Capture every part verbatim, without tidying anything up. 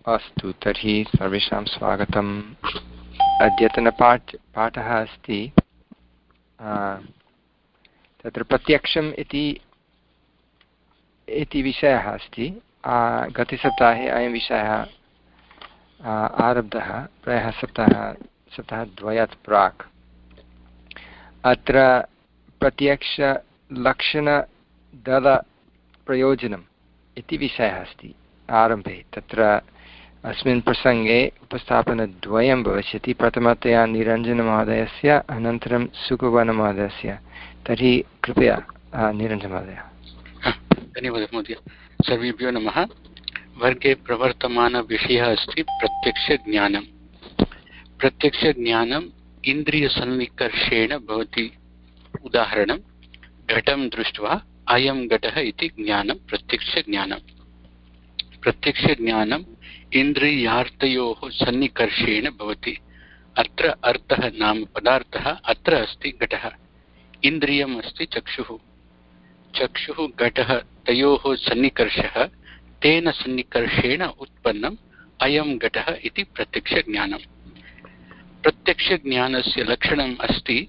अस्तु, तर्हि सर्वेषां स्वागतम्। अद्यतनपाठ पाठः अस्ति तत्र प्रत्यक्षम् इति इति विषयः अस्ति। गतसप्ताहे अयं विषयः आरब्धः प्रायः सप्ताह सप्ताहद्वयात् प्राक्। अत्र प्रत्यक्षलक्षणदलप्रयोजनम् इति विषयः अस्ति आरम्भे। तत्र अस्मिन् प्रसङ्गे उपस्थापनद्वयं भविष्यति, प्रथमतया निरञ्जनमहोदयस्य अनन्तरं सुकुवनमहोदयस्य। तर्हि कृपया निरञ्जनमहोदय। धन्यवादः महोदय। सर्वेभ्यो नमः। वर्गे प्रवर्तमानविषयः अस्ति प्रत्यक्षज्ञानं। प्रत्यक्षज्ञानम् इन्द्रियसन्निकर्षेण भवति। उदाहरणं, घटं दृष्ट्वा अयं घटः इति ज्ञानं प्रत्यक्षज्ञानं। प्रत्यक्षज्ञानम् इन्द्रियार्थयोः सन्निकर्षेण भवति। अत्र अर्थः नाम पदार्थः अत्र अस्ति घटः, इन्द्रियम् अस्ति चक्षुः। चक्षुः घटः तयोः सन्निकर्षः, तेन सन्निकर्षेण उत्पन्नम् अयं घटः इति प्रत्यक्षज्ञानम्। प्रत्यक्षज्ञानस्य लक्षणम् अस्ति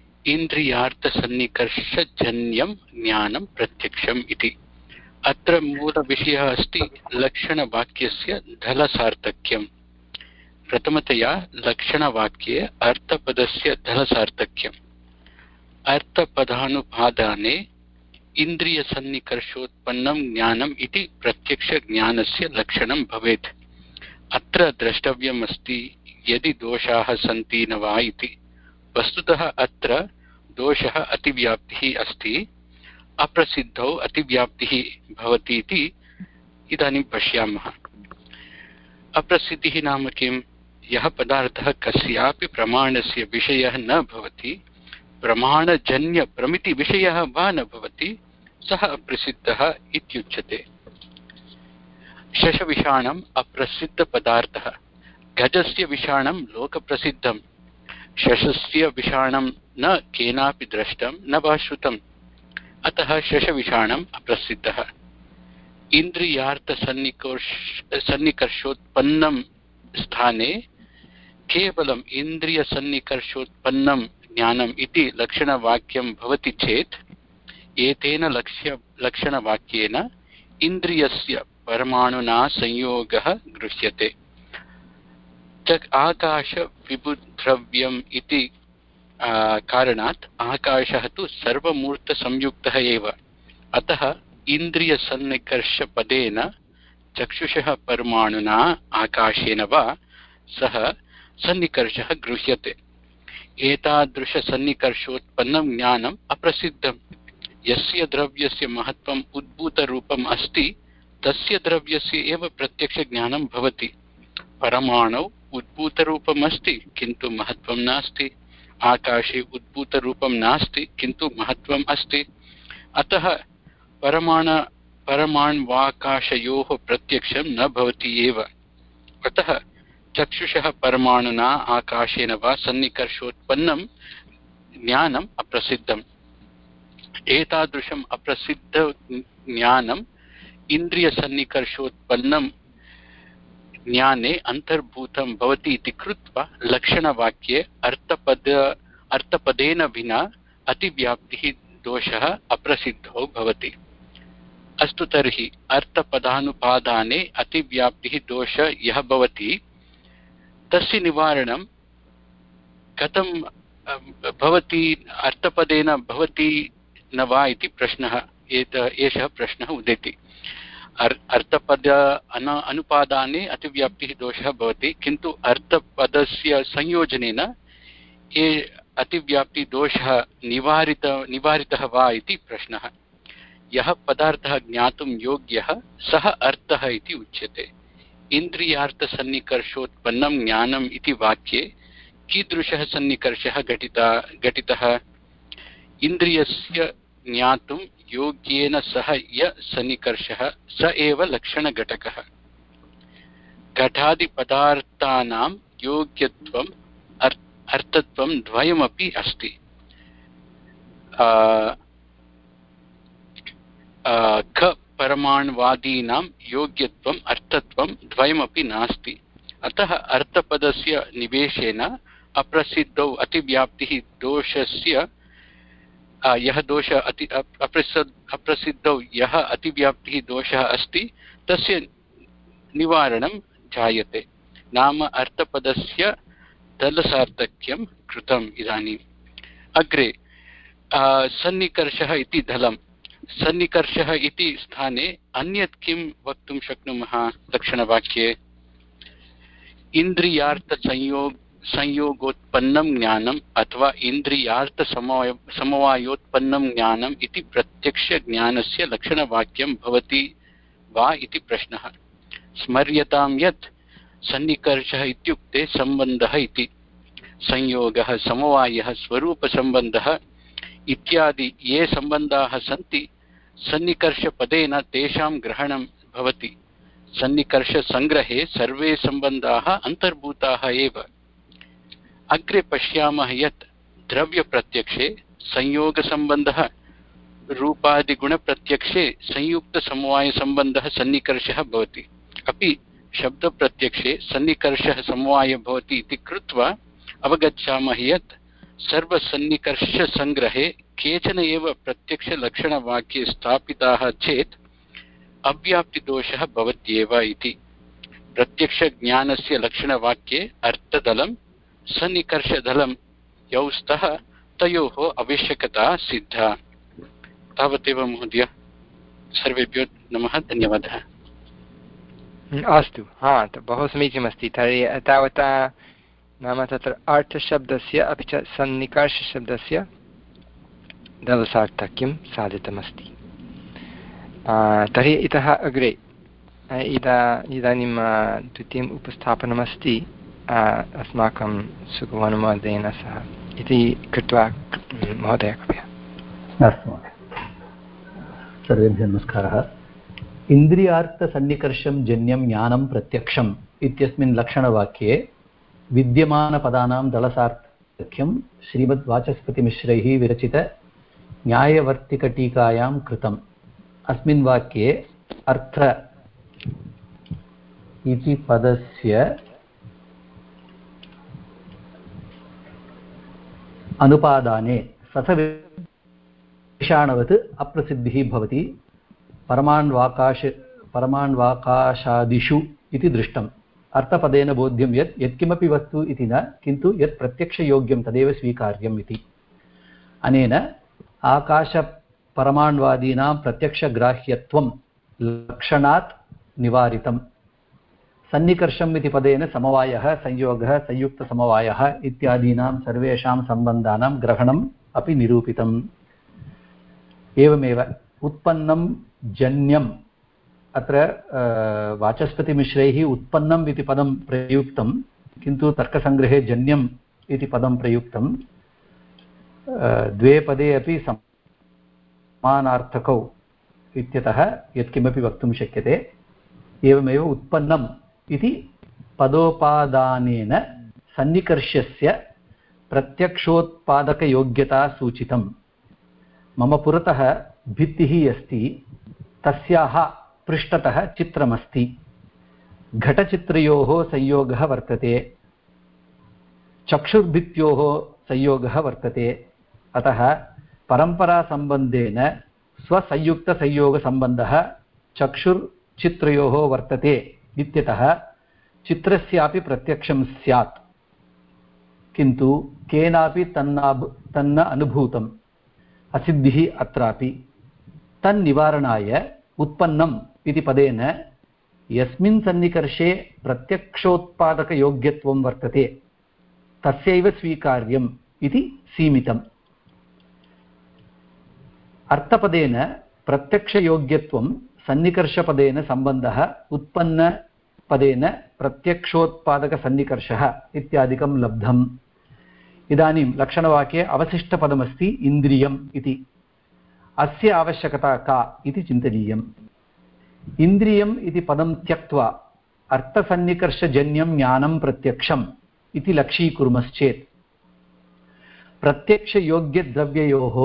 इन्द्रियार्थसन्निकर्षजन्यं ज्ञानं प्रत्यक्षम् इति। अत्र मूलविषयः अस्ति लक्षणवाक्यस्य धलसार्थक्यम्। प्रथमतया लक्षणवाक्ये अर्थपदस्य धलसार्थक्यम्। अर्थपदानुपादाने इन्द्रियसन्निकर्षोत्पन्नं ज्ञानम् इति प्रत्यक्षज्ञानस्य लक्षणं भवेत्। अत्र द्रष्टव्यम् अस्ति यदि दोषाः सन्ति न वा इति। वस्तुतः अत्र दोषः अतिव्याप्तिः अस्ति, अप्रसिद्धौ अतिव्याप्तिः भवति इति इदानीं पश्यामः। अप्रसिद्धिः नाम किं? यः पदार्थः कस्यापि प्रमाणस्य विषयः न भवति, प्रमाणजन्यप्रमितिविषयः वा न भवति, सः अप्रसिद्धः इत्युच्यते। शशविषाणम् अप्रसिद्धपदार्थः, गजस्य विषाणं लोकप्रसिद्धं। शशस्य विषाणं न केनापि दृष्टं न वा श्रुतम्, अतः शशविषाणम् अप्रसिद्धः। इन्द्रियार्थसन्निकर्ष सन्निकर्षोत्पन्नं स्थाने केवलम् इन्द्रियसन्निकर्षोत्पन्नं ज्ञानम् इति लक्षणवाक्यं भवति चेत् एतेन लक्ष्य लक्षणवाक्येन इन्द्रियस्य परमाणुना संयोगः गृह्यते। च आकाशविबुद्रव्यम् इति कारणात् आकाशः तु सर्वमूर्तसंयुक्तः एव। अतः इन्द्रियसन्निकर्षपदेन चक्षुषः परमाणुना आकाशेन वा सह सन्निकर्षः गृह्यते। एतादृशसन्निकर्षोत्पन्नं ज्ञानम् अप्रसिद्धम्। यस्य द्रव्यस्य महत्त्वम् उद्भूतरूपम् अस्ति तस्य द्रव्यस्य एव प्रत्यक्षज्ञानं भवति। परमाणौ उद्भूतरूपम् अस्ति किन्तु महत्त्वं नास्ति, आकाशे उद्भूतरूपं नास्ति किन्तु महत्त्वम् अस्ति। अतः परमाण परमाण्वाकाशयोः प्रत्यक्षं न भवति एव। अतः चक्षुषः परमाणुना आकाशेन वा सन्निकर्षोत्पन्नं ज्ञानम् अप्रसिद्धम्। एतादृशम् अप्रसिद्ध ज्ञानम् इन्द्रियसन्निकर्षोत्पन्नं ज्ञाने अन्तर्भूतं भवति इति कृत्वा लक्षणवाक्ये अर्थपद अर्थपदेन विना अतिव्याप्तिः दोषः अप्रसिद्धो भवति। अस्तु, तर्हि अर्थपदानुपादाने अतिव्याप्तिः दोषः यः भवति तस्य निवारणं कथं भवति? अर्थपदेन भवति न वा इति प्रश्नः एषः प्रश्नः उदेति। अर्थपद अन अनुपादाने अतिव्याप्तिः दोषः भवति, किन्तु अर्थपदस्य संयोजनेन ये अतिव्याप्तिदोषः निवारित निवारितः वा इति प्रश्नः। यः पदार्थः ज्ञातुं योग्यः सः अर्थः इति उच्यते। इन्द्रियार्थसन्निकर्षोत्पन्नं ज्ञानम् इति वाक्ये कीदृशः सन्निकर्षः घटिता घटितः? इन्द्रियस्य ज्ञातुं योग्येन सह य सन्निकर्षः स एव लक्षणघटकः। घटादिपदार्थानां योग्यत्वम् अर्थत्वं द्वयमपि अस्ति। क परमाणुवादीनां योग्यत्वम् अर्थत्वं द्वयमपि नास्ति। अतः अर्थपदस्य निवेशेन अप्रसिद्धौ अतिव्याप्तिः दोषस्य यः दोषः अति अप्रसिद्ध अप्रसिद्धौ यः अतिव्याप्तिः दोषः अस्ति तस्य निवारणं जायते। नाम अर्थपदस्य दलसार्थक्यं कृतम्। इदानीम् अग्रे सन्निकर्षः इति दलं। सन्निकर्षः इति स्थाने अन्यत् किं वक्तुं शक्नुमः लक्षणवाक्ये? इन्द्रियार्थसंयोग संयोगोत्पन्नं ज्ञानम् अथवा इन्द्रियार्थसमवाय समवायोत्पन्नं ज्ञानम् इति प्रत्यक्षज्ञानस्य लक्षणवाक्यं भवति वा इति प्रश्नः। स्मर्यतां यत् सन्निकर्षः इत्युक्ते सम्बन्धः इति। संयोगः, समवायः, स्वरूपसम्बन्धः इत्यादि ये सम्बन्धाः सन्ति सन्निकर्षपदेन तेषां ग्रहणं भवति। सन्निकर्षसङ्ग्रहे सर्वे सम्बन्धाः अन्तर्भूताः एव। अग्रे पश्यामः यत् द्रव्यप्रत्यक्षे संयोगसम्बन्धः, रूपादिगुणप्रत्यक्षे संयुक्तसमवायसम्बन्धः सन्निकर्षः भवति। अपि शब्दप्रत्यक्षे सन्निकर्षः समवायः भवति इति कृत्वा अवगच्छामः यत् सर्वसन्निकर्षसङ्ग्रहे केचन एव प्रत्यक्षलक्षणवाक्ये स्थापिताः चेत् अव्याप्तिदोषः भवत्येव इति। प्रत्यक्षज्ञानस्य लक्षणवाक्ये अर्थदलं सन्निकर्षदलं यौ स्तः तयोः आवश्यकता सिद्धा। तावदेव महोदय। सर्वेभ्यो नमः, धन्यवादः। अस्तु, हा बहु समीचीनमस्ति। तर्हि तावता नाम तत्र अर्थशब्दस्य अपि च सन्निकर्षशब्दस्य दलसार्थक्यं साधितमस्ति। तर्हि इतः अग्रे इदा इदानीं द्वितीयम् उपस्थापनमस्ति अस्माकं सुकुमारमहोदयेन सह इति कृत्वा महोदय कृपया। अस्तु महोदय, सर्वेभ्यः नमस्कारः। इन्द्रियार्थसन्निकर्षं जन्यं ज्ञानं प्रत्यक्षम् इत्यस्मिन् लक्षणवाक्ये विद्यमानपदानां दलसार्थक्यं श्रीमद्वाचस्पतिमिश्रैः विरचित न्यायवर्तिकटीकायां कृतम्। अस्मिन् वाक्ये अर्थ इति पदस्य अनुपादाने ससविषाणवत् अप्रसिद्धिः भवति परमाण्वाकाश परमाण्वाकाशादिषु इति दृष्टम्। अर्थपदेन बोध्यं यत् यत्किमपि वस्तु इति न, किन्तु यत् प्रत्यक्षयोग्यं तदेव स्वीकार्यम् इति। अनेन आकाशपरमाण्वादीनां प्रत्यक्षग्राह्यत्वं लक्षणात् निवारितम्। सन्निकर्षम् इति पदेन समवायः, संयोगः, संयुक्तसमवायः इत्यादीनां सर्वेषां सम्बन्धानां ग्रहणम् अपि निरूपितम्। एवमेव उत्पन्नं जन्यम्, अत्र वाचस्पतिमिश्रैः उत्पन्नम् इति पदं प्रयुक्तं, किन्तु तर्कसङ्ग्रहे जन्यम् इति पदं प्रयुक्तं। द्वे पदे अपि समानार्थकौ इत्यतः यत्किमपि वक्तुं शक्यते। एवमेव उत्पन्नम् इति पदोपादानेन सन्निकर्षस्य प्रत्यक्षोत्पादकयोग्यता सूचितम्। मम पुरतः भित्तिः अस्ति, तस्याः पृष्ठतः चित्रमस्ति। घटचित्रयोः संयोगः वर्तते, चक्षुर्भित्योः संयोगः वर्तते। अतः परम्परासम्बन्धेन स्वसंयुक्तसंयोगसम्बन्धः चक्षुर्चित्रयोः वर्तते इत्यतः चित्रस्यापि प्रत्यक्षं स्यात्, किन्तु केनापि तन्नाभ तन्न अनुभूतम्। असिद्धिः अत्रापि। तन्निवारणाय उत्पन्नम् इति पदेन यस्मिन् सन्निकर्षे प्रत्यक्षोत्पादकयोग्यत्वं वर्तते तस्यैव स्वीकार्यम् इति सीमितम्। अर्थपदेन प्रत्यक्षयोग्यत्वं सन्निकर्षपदेन सम्बन्धः, उत्पन्नपदेन प्रत्यक्षोत्पादकसन्निकर्षः इत्यादिकं लब्धम्। इदानीं लक्षणवाक्ये अवशिष्टपदमस्ति इन्द्रियम् इति। अस्य आवश्यकता का इति चिन्तनीयम्। इन्द्रियम् इति पदं त्यक्त्वा अर्थसन्निकर्षजन्यं ज्ञानं प्रत्यक्षम् इति लक्षीकुर्मश्चेत् प्रत्यक्षयोग्यद्रव्ययोः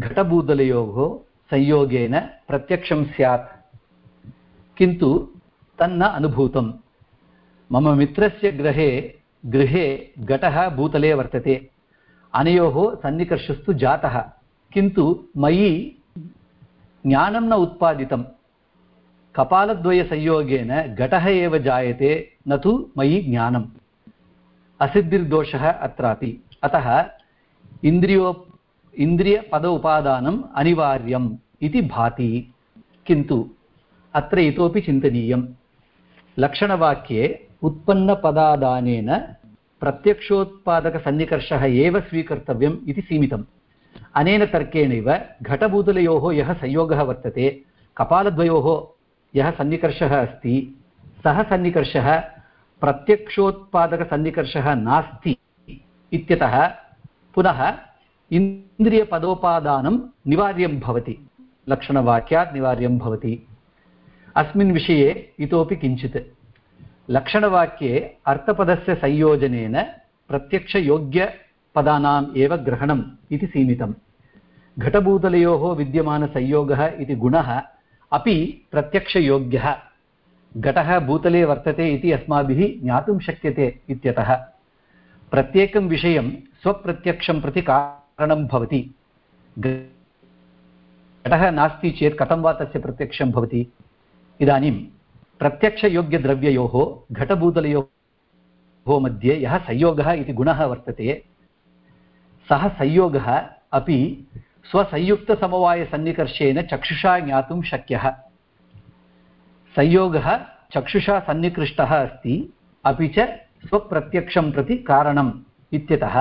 घटभूतलयोः संयोगेन प्रत्यक्षं स्यात्, किन्तु तन्न अनुभूतं। मम मित्रस्य गृहे गृहे घटः भूतले वर्तते। अनयोः सन्निकर्षस्तु जातः, किन्तु मयि ज्ञानं न उत्पादितं। कपालद्वयसंयोगेन घटः एव जायते, न तु मयि ज्ञानम्। असिद्धिर्दोषः अत्रापि। अतः इन्द्रियो इन्द्रियपद उपादानम् अनिवार्यम् इति भाति। किन्तु अत्र इतोपि चिन्तनीयं। लक्षणवाक्ये उत्पन्नपदादानेन प्रत्यक्षोत्पादकसन्निकर्षः एव स्वीकर्तव्यम् इति सीमितम्। अनेन तर्केणैव घटभूतलयोः यः संयोगः वर्तते, कपालद्वयोः यः सन्निकर्षः अस्ति, सः सन्निकर्षः प्रत्यक्षोत्पादकसन्निकर्षः नास्ति इत्यतः पुनः इन्द्रियपदोपादानं निवार्यं भवति, लक्षणवाक्यात् निवार्यं भवति। अस्मिन् विषये इतोपि किञ्चित्। लक्षणवाक्ये अर्थपदस्य संयोजनेन प्रत्यक्षयोग्यपदानाम् एव ग्रहणम् इति सीमितम्। घटभूतलयोः विद्यमानसंयोगः इति गुणः अपि प्रत्यक्षयोग्यः। घटः भूतले वर्तते इति अस्माभिः ज्ञातुं शक्यते इत्यतः प्रत्येकं विषयं स्वप्रत्यक्षं प्रति कारणं भवति। घटः नास्ति चेत् कथं वा तस्य प्रत्यक्षं भवति? इदानीं प्रत्यक्षयोग्यद्रव्ययोः घटभूतलयोः मध्ये यः संयोगः इति गुणः वर्तते, सः संयोगः अपि स्वसंयुक्तसमवायसन्निकर्षेण चक्षुषा ज्ञातुं शक्यः। संयोगः चक्षुषा सन्निकृष्टः अस्ति, अपि च स्वप्रत्यक्षं प्रति कारणम् इत्यतः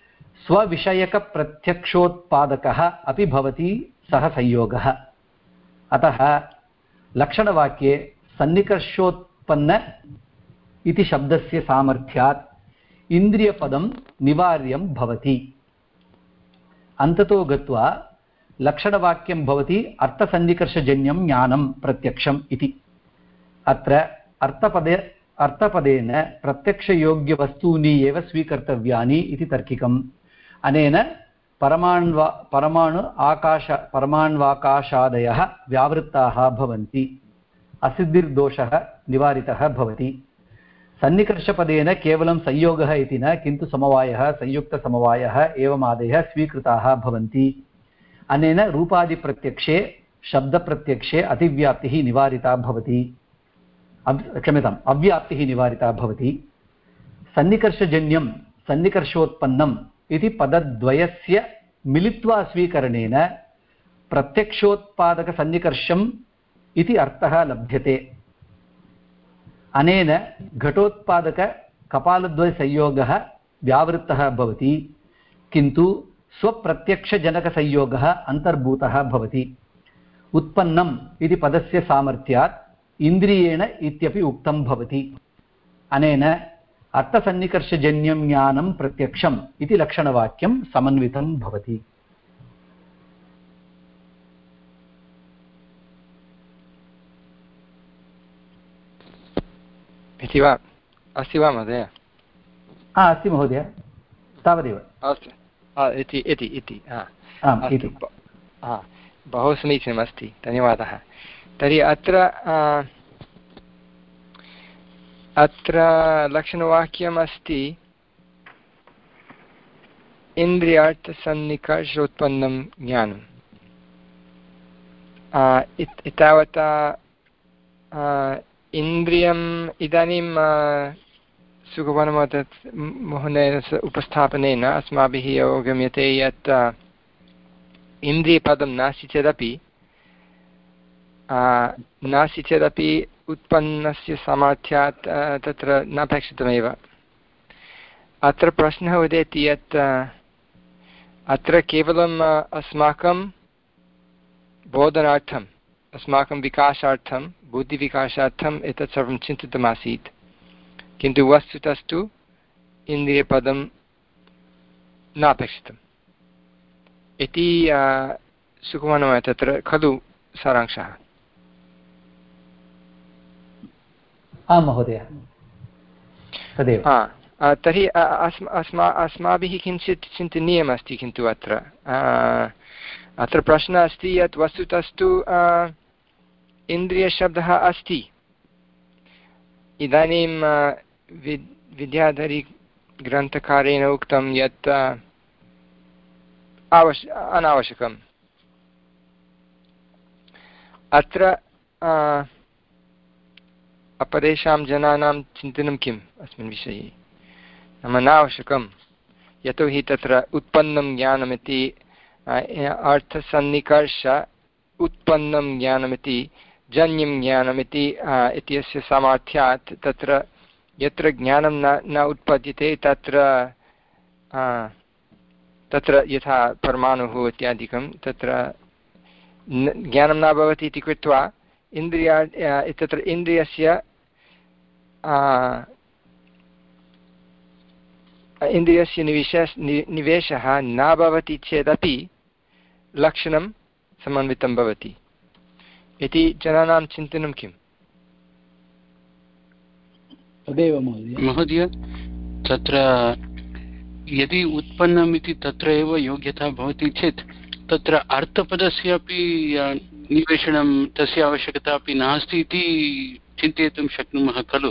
स्वविषयकप्रत्यक्षोत्पादकः अपि भवति सः संयोगः। अतः लक्षणवाक्ये सन्निकर्षोत्पन्न इति शब्दस्य सामर्थ्यात् इन्द्रियपदं निवार्यं भवति। अन्ततो गत्वा लक्षणवाक्यं भवति अर्थसन्निकर्षजन्यं ज्ञानं प्रत्यक्षम् इति। अत्र अर्थपदे अर्थपदेन प्रत्यक्षयोग्यवस्तूनि एव स्वीकर्तव्यानि इति तर्किकम्। अनेन परमाण्वा परमाणु आकाश परमाण्वाकाशादयः व्यावृत्ताः भवन्ति। असिद्धिर्दोषः निवारितः भवति। सन्निकर्षपदेन केवलं संयोगः इति न, किन्तु समवायः, संयुक्तसमवायः एवमादयः स्वीकृताः भवन्ति। अनेन रूपादिप्रत्यक्षे शब्दप्रत्यक्षे अतिव्याप्तिः निवारिता भवति। क्षम्यताम् अव्याप्तिः निवारिता भवति। सन्निकर्षजन्यं सन्निकर्षोत्पन्नम् इति पदद्वयस्य मिलित्वा स्वीकरणेन प्रत्यक्षोत्पादकसन्निकर्षम् इति अर्थः लभ्यते। अनेन घटोत्पादककपालद्वयसंयोगः व्यावृत्तः भवति, किन्तु स्वप्रत्यक्षजनकसंयोगः अन्तर्भूतः भवति। उत्पन्नम् इति पदस्य सामर्थ्यात् इन्द्रियेण इत्यपि उक्तं भवति। अनेन अर्थसन्निकर्षजन्यं ज्ञानं प्रत्यक्षम् इति लक्षणवाक्यं समन्वितं भवति। इति वा? अस्ति वा महोदय? हा अस्ति महोदय, तावदेव। अस्तु, इति इति इति आम् इति बहु समीचीनमस्ति, धन्यवादः। तर्हि अत्र अत्र लक्षणवाक्यम् अस्ति इन्द्रियार्थसन्निकर्षोत्पन्नं ज्ञानम्। एतावता इन्द्रियम् इदानीं सुगुणमहोदयेन उपस्थापनेन अस्माभिः अवगम्यते यत् इन्द्रियपदं नास्ति चेदपि नास्ति चेदपि उत्पन्नस्य सामर्थ्यात् तत्र नापेक्षितमेव। अत्र प्रश्नः उदेति यत् अत्र केवलम् अस्माकं बोधनार्थम्, अस्माकं विकासार्थं, बुद्धिविकासार्थम् एतत् सर्वं चिन्तितमासीत्, किन्तु वस्तुतस्तु इन्द्रियपदं नापेक्षितम् इति सुकुमारः तत्र खलु सारांशः? आं महोदय, तदेव। तर्हि अस्मा अस्माभिः किञ्चित् चिन्तनीयमस्ति। किन्तु अत्र अत्र प्रश्नः अस्ति यत् वस्तुतस्तु इन्द्रियशब्दः अस्ति, इदानीं विद्याधरीग्रन्थकारेण उक्तं यत् आवश् अनावश्यकम्। अत्र अपरेषां जनानां चिन्तनं किम् अस्मिन् विषये? नाम नावश्यकं, यतोहि तत्र उत्पन्नं ज्ञानमिति अर्थसन्निकर्ष उत्पन्नं ज्ञानमिति जन्यं ज्ञानमिति इत्यस्य सामर्थ्यात् तत्र यत्र ज्ञानं न न उत्पद्यते तत्र तत्र यथा परमाणुः इत्यादिकं तत्र ज्ञानं न भवति इति कृत्वा इन्द्रिया तत्र इन्द्रियस्य इन्द्रियस्य निवेश निवेशः न भवति चेदपि लक्षणं समन्वितं भवति इति जनानां चिन्तनं किम्? तदेव महोदय, तत्र यदि उत्पन्नम् इति तत्र एव योग्यता भवति चेत् तत्र अर्थपदस्य अपि निवेशनं तस्य आवश्यकता अपि नास्ति इति चिन्तयितुं शक्नुमः खलु?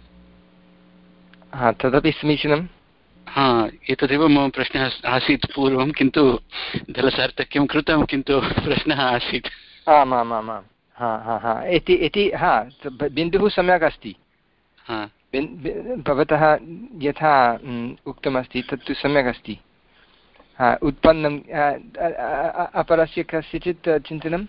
हा, तदपि समीचीनं। हा, एतदेव मम प्रश्नः आसीत् पूर्वं, किन्तु दलसार्थक्यं कृतं, किन्तु प्रश्नः आसीत्। आम् आम् आम् आम् हा हा हा इति इति हा बिन्दुः सम्यक् अस्ति। भवतः यथा उक्तमस्ति तत्तु सम्यक् अस्ति। हा, उत्पन्नं अपरस्य कस्यचित् चिन्तनं?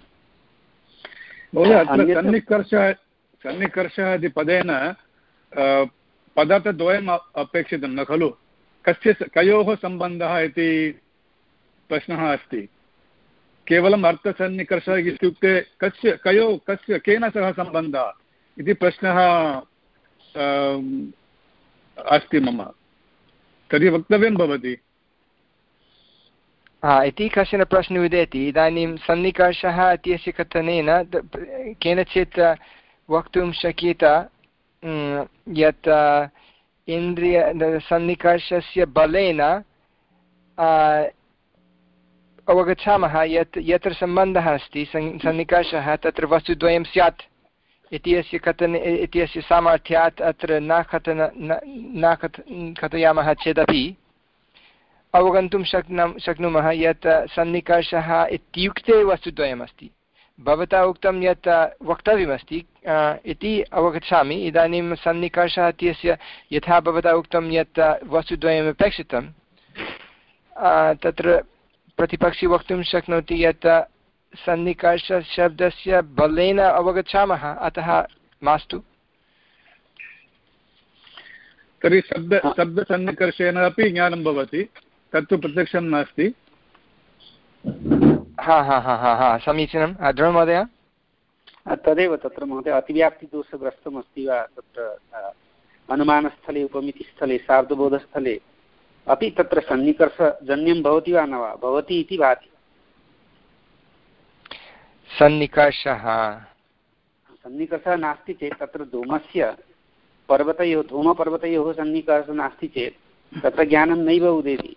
सन्निकर्षः सन्निकर्षः इति पदेन पदार्थद्वयम् अपेक्षितं न खलु? कस्य कयोः सम्बन्धः इति प्रश्नः अस्ति। केवलम् अर्थसन्निकर्षः इत्युक्ते कस्य कयो कस्य केन सह सम्बन्धः इति प्रश्नः अस्ति मम। तर्हि वक्तव्यं भवति इति कश्चन प्रश्नः उदेति। इदानीं सन्निकर्षः इत्यस्य कथनेन केनचित् वक्तुं शक्येत यत् इन्द्रिय सन्निकर्षस्य बलेन अवगच्छामः यत् यत्र सम्बन्धः अस्ति सन्निकर्षः तत्र वस्तुद्वयं स्यात् इत्यस्य कथने इत्यस्य सामर्थ्यात् अत्र न कथन न कथयामः चेदपि अवगन्तुं शक्नुमः शक्नुमः यत् सन्निकर्षः इत्युक्ते वस्तुद्वयमस्ति। भवता उक्तं यत् वक्तव्यमस्ति इति अवगच्छामि। इदानीं सन्निकर्षः इत्यस्य यथा भवता उक्तं यत् वस्तुद्वयमपेक्षितं, तत्र प्रतिपक्षी वक्तुं शक्नोति यत् सन्निकर्षशब्दस्य बलेन अवगच्छामः, अतः मास्तु। तर्हि शब्द शब्दसन्निकर्षेण अपि ज्ञानं भवति, तत्तु प्रत्यक्षं नास्ति। हा हा हा हा हा समीचीनं। द्रोण महोदय? तदेव तत्र महोदय अतिव्याप्तिदोषग्रस्तम् अस्ति वा तत्र अनुमानस्थले उपमितिस्थले सार्धबोधस्थले अपि तत्र सन्निकर्षजन्यं भवति वा न वा? भवति इति भाति। सन्निकर्षः सन्निकर्षः नास्ति चेत् तत्र धूमस्य पर्वतयोः धूमपर्वतयोः सन्निकर्षः नास्ति चेत् तत्र ज्ञानं नैव उदेति।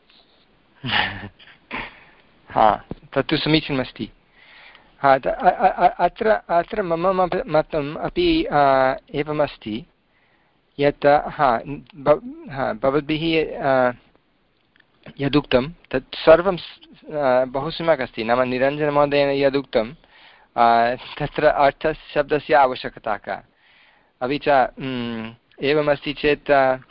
हा, तत्तु समीचीनमस्ति। हा, अत्र अत्र मम मतम् अपि एवमस्ति यत् हा भवद्भिः यदुक्तं तत् सर्वं बहु सम्यक् अस्ति। नाम निरञ्जनमहोदयेन यदुक्तं तत्र अर्थशब्दस्य आवश्यकता का। अपि च एवमस्ति चेत्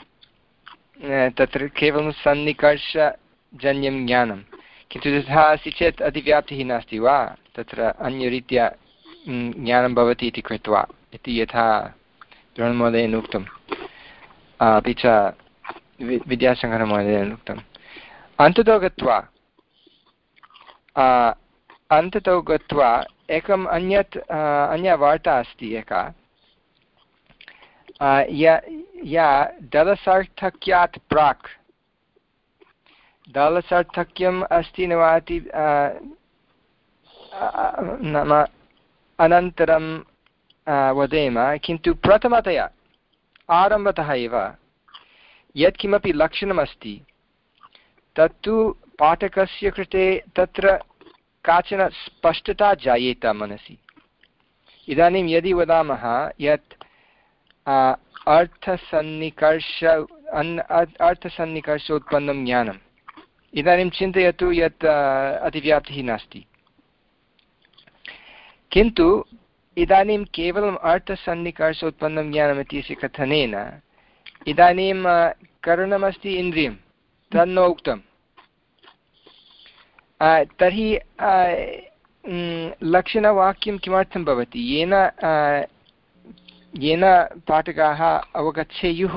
तत्र केवलं सन्निकर्षजन्यं ज्ञानं, किन्तु तथा अस्ति चेत् अतिव्याप्तिः नास्ति वा, तत्र अन्यरीत्या ज्ञानं भवति इति कृत्वा इति यथा द्रोणमहोदयेन उक्तम्, अपि च विद्याशङ्करमहोदयेन उक्तम्। अन्ततो गत्वा अन्ततो गत्वा एकम् अन्यत् अन्या वार्ता अस्ति एका, या या दलसार्थक्यात् प्राक्, दलसार्थक्यम् अस्ति न वा इति नाम अनन्तरं वदेम, किन्तु प्रथमतया आरम्भतः एव यत्किमपि लक्षणमस्ति तत्तु पाठकस्य कृते तत्र काचन स्पष्टता जायेत मनसि। इदानीं यदि वदामः यत् अर्थसन्निकर्ष अर्थसन्निकर्ष उत्पन्नं ज्ञानम्। इदानीं चिन्तयतु यत् अतिव्याप्तिः नास्ति, किन्तु इदानीं केवलम् अर्थसन्निकर्ष उत्पन्नं ज्ञानम् इत्यस्य कथनेन इदानीं करणमस्ति इन्द्रियं, तन्न उक्तं। तर्हि लक्षणवाक्यं किमर्थं भवति? येन येन पाठकाः अवगच्छेयुः।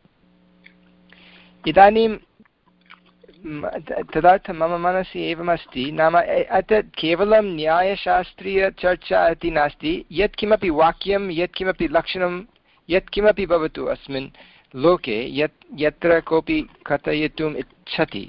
इदानीं तदर्थं मम मनसि एवमस्ति, नाम एतत् केवलं न्यायशास्त्रीयचर्चा इति नास्ति। यत्किमपि वाक्यं, यत्किमपि लक्षणं, यत्किमपि भवतु अस्मिन् लोके, यत् यत्र कोऽपि कथयितुम् इच्छति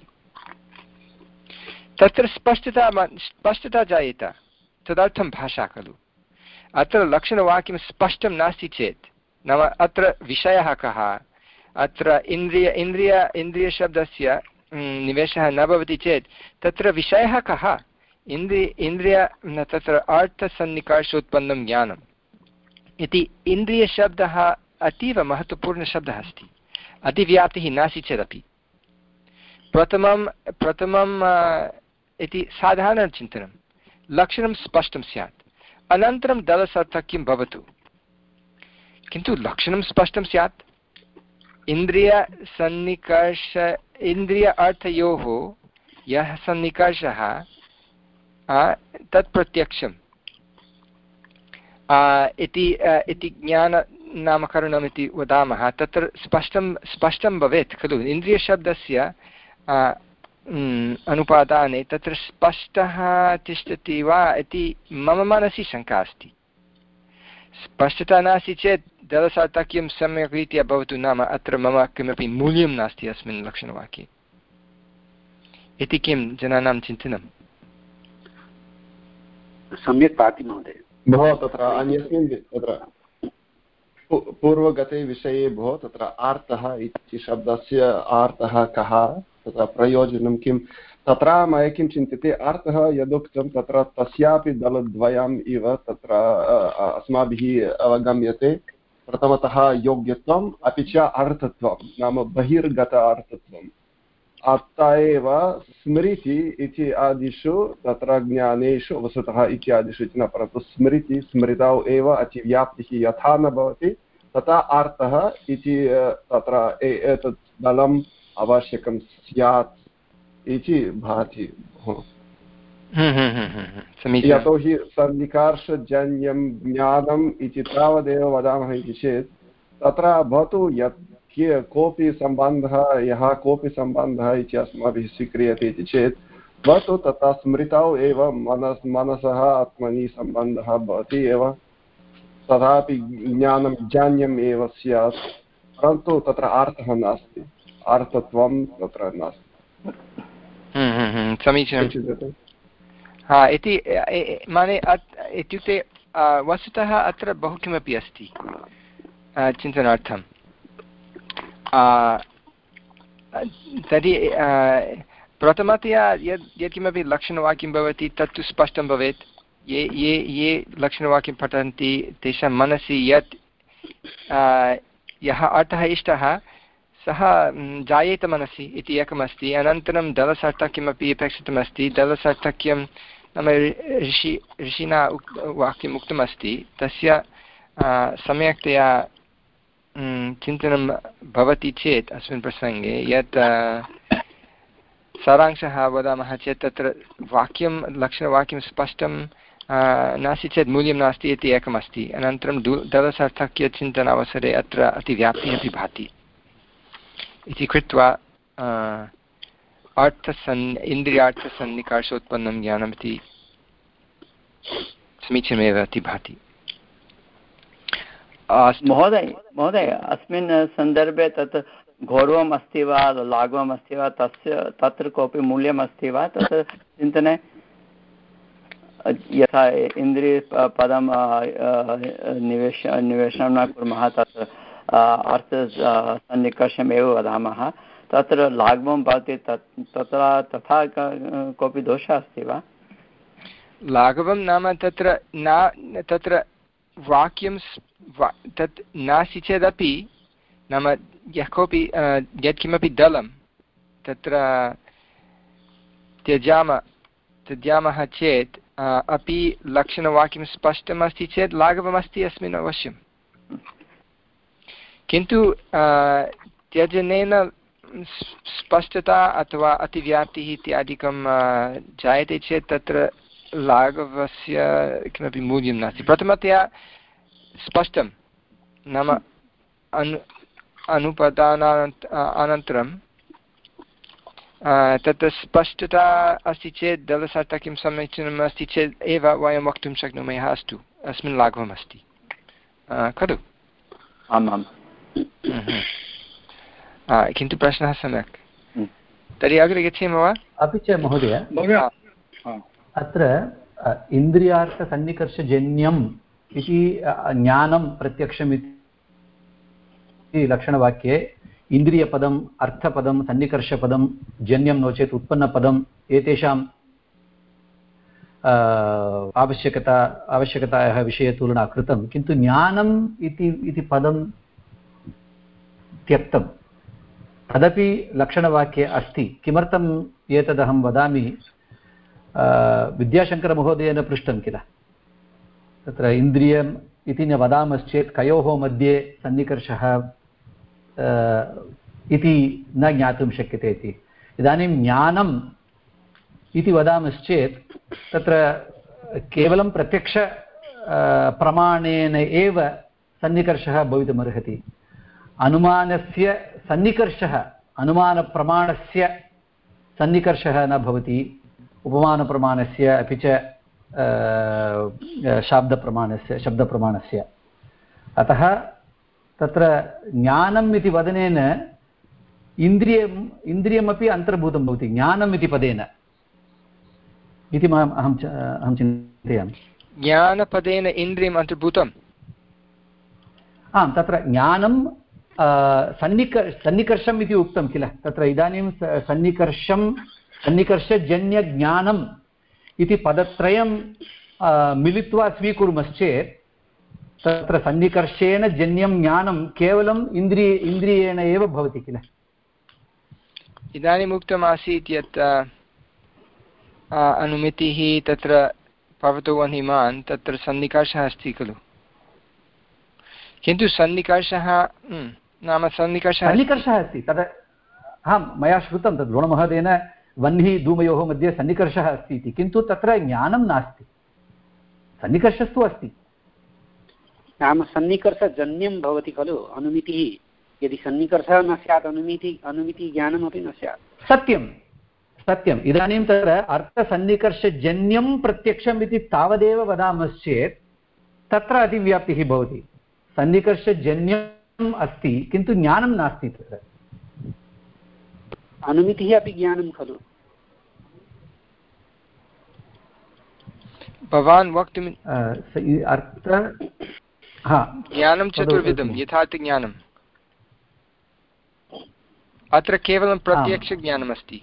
तत्र स्पष्टता स्पष्टता जायेत, तदर्थं भाषा खलु। अत्र लक्षणवाक्यं स्पष्टं नास्ति चेत्, नाम अत्र विषयः कः, अत्र इन्द्रिय इन्द्रिय इन्द्रियशब्दस्य निवेशः न भवति चेत् तत्र विषयः कः? इन्द्रिय इन्द्रिय तत्र अर्थसन्निकर्षोत्पन्नं ज्ञानम् इति इन्द्रियशब्दः अतीव महत्त्वपूर्णशब्दः अस्ति। अतिव्याप्तिः नास्ति चेदपि प्रथमं प्रथमं इति साधारणचिन्तनं, लक्षणं स्पष्टं स्यात्, अनन्तरं दलसार्थक्यं भवतु, किन्तु लक्षणं स्पष्टं स्यात्। इन्द्रियसन्निकर्ष इन्द्रिय अर्थयोः यः सन्निकर्षः तत् प्रत्यक्षम् इति इति ज्ञाननामकरणम् इति वदामः। तत्र स्पष्टं स्पष्टं भवेत् खलु। इन्द्रियशब्दस्य अनुपादाने तत्र स्पष्टः तिष्ठति वा इति मम मनसि शङ्का अस्ति। स्पष्टता नास्ति चेत् दलसार्थक्यं सम्यक् रीत्या भवतु, नाम अत्र मम किमपि मूल्यं नास्ति अस्मिन् लक्षणवाक्ये इति किं जनानां चिन्तनं? सम्यक् पाति महोदय। भो तत्र अन्यस्मिन् तत्र पूर्वगते विषये भो तत्र आर्तः इति शब्दस्य आर्तः कः, तत्र प्रयोजनं किं, तत्र मया किं चिन्त्यते, अर्थः यदुक्तं तत्र तस्यापि दलद्वयम् इव तत्र अस्माभिः अवगम्यते। प्रथमतः योग्यत्वम् अपि च अर्थत्वं, नाम बहिर्गत अर्थत्वम्। अत एव स्मृति इति आदिषु तत्र ज्ञानेषु वस्तुतः इत्यादिषु इति न, परन्तु स्मृति स्मृतौ एव अतिव्याप्तिः यथा न भवति तथा अर्थः इति तत्र एतत् दलम् आवश्यकं स्यात् इति भाति। यतोहि सन्निकर्षजन्यं ज्ञानम् इति तावदेव वदामः इति चेत् तत्र भवतु यत् कोऽपि सम्बन्धः, यः कोऽपि सम्बन्धः इति अस्माभिः स्वीक्रियते इति चेत् भवतु तथा स्मृतौ एव मनस् मनसः आत्मनि सम्बन्धः भवति एव, तथापि ज्ञानं जान्यम् एव स्यात्, परन्तु तत्र अर्थः नास्ति, अर्थत्वं तत्र नास्ति। समीचीनं। हा इति माने इत्युक्ते वस्तुतः अत्र बहु किमपि अस्ति चिन्तनार्थं। तर्हि प्रथमतया यद् यत्किमपि लक्षणवाक्यं भवति तत्तु स्पष्टं भवेत्। ये ये ये लक्षणवाक्यं पठन्ति तेषां मनसि यत् यः अर्थः इष्टः सः जायेत मनसि इति एकमस्ति। अनन्तरं दलसार्थक्यमपि अपेक्षितमस्ति। दलसार्थक्यं नाम ऋषि ऋषिणा उक् वाक्यम् उक्तमस्ति, तस्य सम्यक्तया चिन्तनं भवति चेत् अस्मिन् प्रसङ्गे यत् सारांशः वदामः चेत् तत्र वाक्यं लक्षणवाक्यं स्पष्टं नास्ति चेत् मूल्यं नास्ति इति एकमस्ति। अनन्तरं दु दलसार्थक्यचिन्तनावसरे अत्र अतिव्याप्तिः अपि भाति इति कृत्वा अर्थसन् इन्द्रियार्थसन्निकर्षोत्पन्नं ज्ञानमिति समीचीनमेव इति भाति। महोदय महोदय अस्मिन् सन्दर्भे तत् गौरवम् अस्ति वा लाघवम् अस्ति वा, तस्य तत्र कोऽपि मूल्यम् अस्ति वा तत् चिन्तने? यथा इन्द्रियपदं निवेश निवेशनं न कुर्मः, तत्र अर्थसन्निकर्षमेव वदामः, तत्र लाघवं भवति, तत् तत्र तथा कोऽपि दोषः अस्ति वा? लाघवं नाम तत्र न तत्र वाक्यं तत् नास्ति चेदपि नाम यः कोऽपि यत्किमपि दलं तत्र त्यजामः त्यजामः चेत् अपि लक्षणवाक्यं स्पष्टमस्ति चेत् लाघवमस्ति अस्मिन् अवश्यं। किन्तु त्यजनेन स्पष्टता अथवा अतिव्याप्तिः इत्यादिकं जायते चेत् तत्र लाघवस्य किमपि मूल्यं नास्ति। प्रथमतया स्पष्टं नाम अनु अनुपदानान्त अनन्तरं तत्र स्पष्टता अस्ति चेत् दलसार्थक्यं समीचीनम् अस्ति चेत् एव वयं वक्तुं शक्नुमः अस्तु अस्मिन् लाघवमस्ति खलु। आम् आम्। किन्तु प्रश्नः सम्यक्। तर्हि अग्रे गच्छेम वा? अपि च महोदय अत्र इन्द्रियार्थसन्निकर्षजन्यम् इति ज्ञानं प्रत्यक्षम् इति लक्षणवाक्ये इन्द्रियपदम् अर्थपदं सन्निकर्षपदं जन्यं नो चेत् उत्पन्नपदम् एतेषां आवश्यकता आवश्यकतायाः विषये तुलना कृतं, किन्तु ज्ञानम् इति इति पदं त्यक्तं। तदपि लक्षणवाक्ये अस्ति। किमर्थम् एतदहं वदामि, विद्याशङ्करमहोदयेन पृष्टं किल, तत्र इन्द्रियम् इति न वदामश्चेत् कयोः मध्ये सन्निकर्षः इति न ज्ञातुं शक्यते इति। इदानीं ज्ञानम् इति वदामश्चेत् तत्र केवलं प्रत्यक्ष प्रमाणेन एव सन्निकर्षः भवितुमर्हति। अनुमानस्य सन्निकर्षः अनुमानप्रमाणस्य सन्निकर्षः न भवति, उपमानप्रमाणस्य अपि च शाब्दप्रमाणस्य शब्दप्रमाणस्य। अतः तत्र ज्ञानम् इति वदनेन इन्द्रियम् इन्द्रियमपि अन्तर्भूतं भवति ज्ञानम् इति पदेन इति अहं अहं चिन्तयामि। ज्ञानपदेन इन्द्रियम् अन्तर्भूतम्? आं, तत्र ज्ञानं सन्निकर् सन्निकर्षम् इति उक्तं किल, तत्र इदानीं सन्निकर्षं सन्निकर्षजन्यज्ञानम् इति पदत्रयं मिलित्वा स्वीकुर्मश्चेत् तत्र सन्निकर्षेण जन्यं ज्ञानं केवलम् इन्द्रिय इन्द्रियेण एव भवति किल। इदानीम् उक्तमासीत् यत् अनुमितिः तत्र भवतो वह्निमान् तत्र सन्निकर्षः अस्ति खलु, किन्तु सन्निकर्षः नाम सन्निकर्षः सन्निकर्षः अस्ति तद् आं मया श्रुतं, तद् द्रोणमहोदयेन वह्निः धूमयोः मध्ये सन्निकर्षः अस्ति इति, किन्तु तत्र ज्ञानं नास्ति, सन्निकर्षस्तु अस्ति। नाम सन्निकर्षजन्यं भवति खलु अनुमितिः, यदि सन्निकर्षः न स्यात् अनुमिति अनुमिति ज्ञानमपि न स्यात्। सत्यं सत्यम्। इदानीं तत्र अर्थसन्निकर्षजन्यं प्रत्यक्षम् इति तावदेव वदामश्चेत् तत्र अतिव्याप्तिः भवति। सन्निकर्षजन्यम् अस्ति किन्तु ज्ञानं नास्ति तत्र। अनुमितिः अपि ज्ञानं खलु। भवान् वक्तुम् अर्थ ज्ञानं चतुर्विधं यथार्थज्ञानम्, अत्र केवलं प्रत्यक्षज्ञानमस्ति।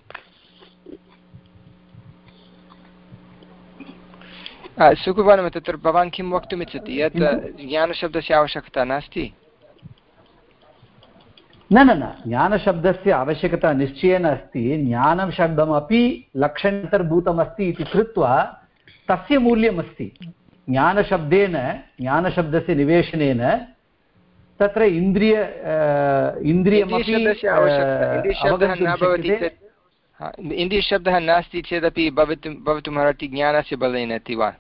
सुकुमारः तत्र भवान् किं वक्तुमिच्छति, यत् ज्ञानशब्दस्य आवश्यकता नास्ति? न न न ज्ञानशब्दस्य आवश्यकता निश्चयेन अस्ति। ज्ञानशब्दमपि लक्षणान्तर्भूतमस्ति इति कृत्वा तस्य मूल्यमस्ति। ज्ञानशब्देन ज्ञानशब्दस्य निवेशनेन तत्र इन्द्रिय इन्द्रियमपि इन्द्रियशब्दः नास्ति चेदपि भवितुं भवितुमर्हति ज्ञानस्य बलेन इति वा?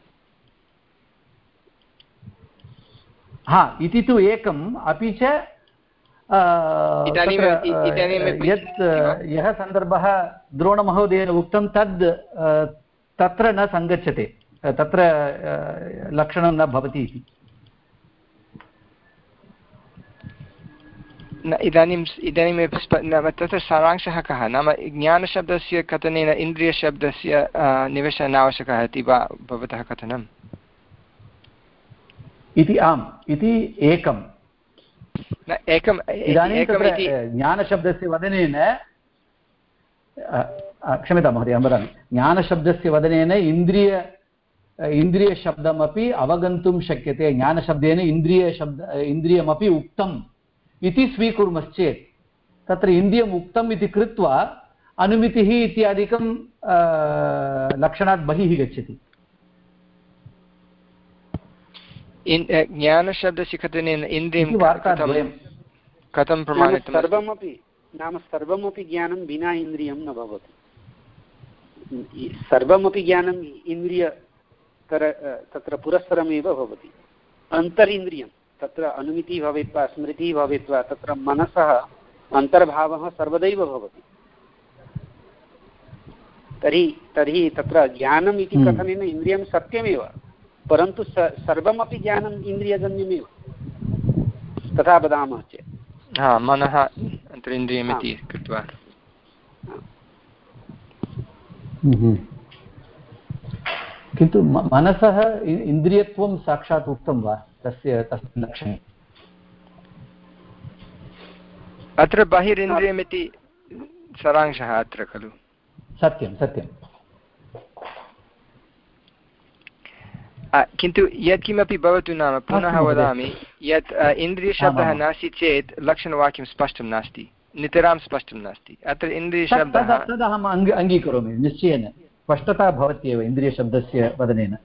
हा, इति तु एकम्। अपि च यत् यः सन्दर्भः द्रोणमहोदयेन उक्तं तद् तत्र न सङ्गच्छते, तत्र लक्षणं न भवति इति। न इदानीम् इदानीं तत्र सारांशः कः, नाम ज्ञानशब्दस्य कथनेन इन्द्रियशब्दस्य निवेशः नावश्यकः इति वा भवतः कथनम्? इति आम्, इति एकम्। न एकम् इदानीं ज्ञानशब्दस्य वदनेन क्षम्यतां महोदय, अहं वदामि, ज्ञानशब्दस्य वदनेन इन्द्रिय इन्द्रियशब्दमपि अवगन्तुं शक्यते। ज्ञानशब्देन इन्द्रियशब्द इन्द्रियमपि उक्तम् इति स्वीकुर्मश्चेत् तत्र इन्द्रियम् उक्तम् इति कृत्वा अनुमितिः इत्यादिकं लक्षणात् बहिः गच्छति। ज्ञानशब्दस्य कथनेन इन्द्रियं कथं प्रमाणितं? सर्वमपि नाम सर्वमपि ज्ञानं विना इन्द्रियं न भवति। सर्वमपि ज्ञानम् इन्द्रियकर तत्र पुरस्सरमेव भवति। अन्तरिन्द्रियं तत्र अनुमितिः भवेत् वा स्मृतिः भवेत् वा तत्र मनसः अन्तर्भावः सर्वदैव भवति। तर्हि तर्हि तत्र ज्ञानम् इति कथनेन इन्द्रियं सत्यमेव, परन्तु सर्वमपि ज्ञानम् इन्द्रियजन्यमेव तथा वदामः चेत्। हा, मनः अन्तरिन्द्रियमिति कृत्वा। किन्तु मनसः इन्द्रियत्वं साक्षात् उक्तं वा तस्य तस्मिन् लक्षणे? अत्र बहिरिन्द्रियमिति सारांशः अत्र खलु। सत्यं सत्यं। किन्तु यत्किमपि भवतु नाम पुनः वदामि यत् इन्द्रियशब्दः नास्ति चेत् लक्षणवाक्यं स्पष्टं नास्ति, नितरां स्पष्टं नास्ति। अत्र इन्द्रियशब्दः तदहम् अङ्गी अङ्गीकरोमि, निश्चयेन स्पष्टता भवत्येव इन्द्रियशब्दस्य वदनेन।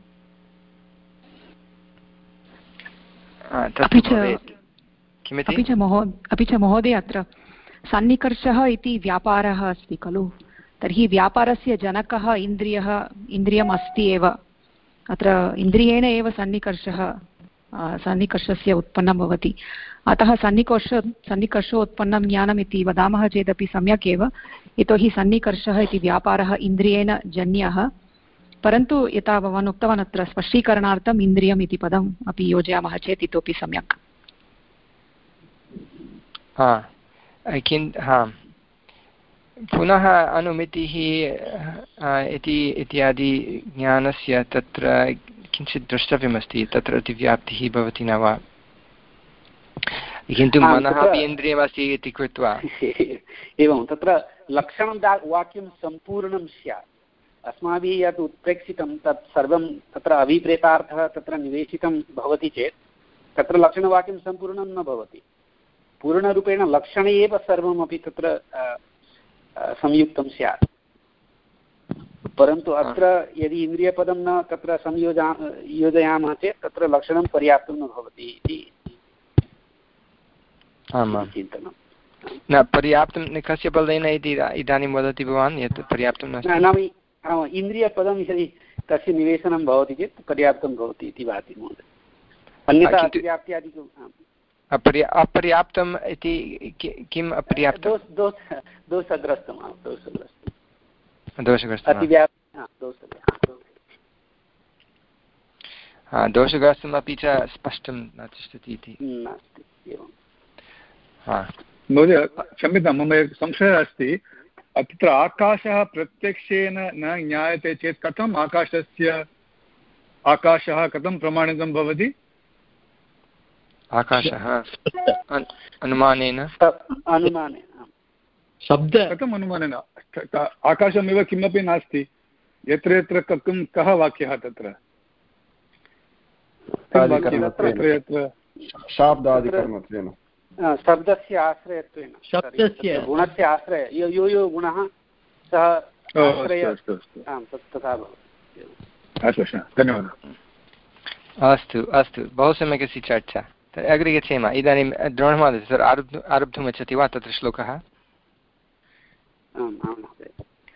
अपि च अपि च महोदय अत्र सन्निकर्षः इति व्यापारः अस्ति खलु, तर्हि व्यापारस्य जनकः इन्द्रियः इन्द्रियम् अस्ति एव। अत्र इन्द्रियेण एव सन्निकर्षः सन्निकर्षस्य उत्पन्नं भवति। अतः सन्निकर्ष सन्निकर्षोत्पन्नं ज्ञानम् इति वदामः चेदपि सम्यक् एव, यतोहि सन्निकर्षः इति व्यापारः इन्द्रियेण जन्यः। परन्तु यथा भवान् उक्तवान् अत्र स्पष्टीकरणार्थम् इन्द्रियम् इति पदम् अपि योजयामः चेत् इतोपि सम्यक्। पुनः अनुमितिः इति इत्यादि ज्ञानस्य तत्र किञ्चित् द्रष्टव्यमस्ति, तत्र अतिव्याप्तिः भवति न वा। किन्तु मनः अपि इन्द्रियमस्ति इति कृत्वा एवं तत्र लक्षणं वाक्यं सम्पूर्णं स्यात्। अस्माभिः यत् उत्प्रेक्षितं तत् सर्वं तत्र अभिप्रेतार्थः तत्र निवेशितं भवति चेत् तत्र लक्षणवाक्यं सम्पूर्णं न भवति। पूर्णरूपेण लक्षणे एव सर्वमपि तत्र संयुक्तं स्यात्। परन्तु अत्र यदि इन्द्रियपदं न तत्र संयोजा योजयामः चेत् तत्र लक्षणं पर्याप्तं न भवति इति चिन्तनं। न पर्याप्तं कस्य बलेन इति इदानीं वदति भवान् यत् पर्याप्तं नास्ति? नाम इन्द्रियपदं यदि तस्य निवेशनं भवति चेत् पर्याप्तं भवति इति भाति महोदय। अन्यथा अतिव्याप्त्यादिकं अपर्याप्तम् इति किम् अपर्याप्तं? दोषग्रस्तं दोषग्रस्तं दोषग्रस्तम् अपि च स्पष्टं न तिष्ठति इति नास्ति। एवं महोदय क्षम्यतां, मम एकः संशयः अस्ति। अत्र आकाशः प्रत्यक्षेन न ज्ञायते चेत् कथम् आकाशस्य आकाशः कथं प्रमाणितं भवति? आकाशः अनुमानेन अनुमानेन शब्द कथम् अनुमानेन? आकाशमेव किमपि नास्ति। यत्र यत्र कं कः वाक्यः तत्र यत्र शाब्दादिकर्मत्वेन शब्दस्य आश्रयत्वेन शब्दस्य गुणस्य आश्रय यो यो यो गुणः सः आश्रय तथा भवति। धन्यवादः। अस्तु अस्तु, बहु सम्यक् अस्ति चर्चा। तर्हि अग्रे गच्छेम। इदानीं द्रोणमहोदय सर् आरब्धुम् आरब्धुम् इच्छति वा तत्र श्लोकः? आम् आं महोदय।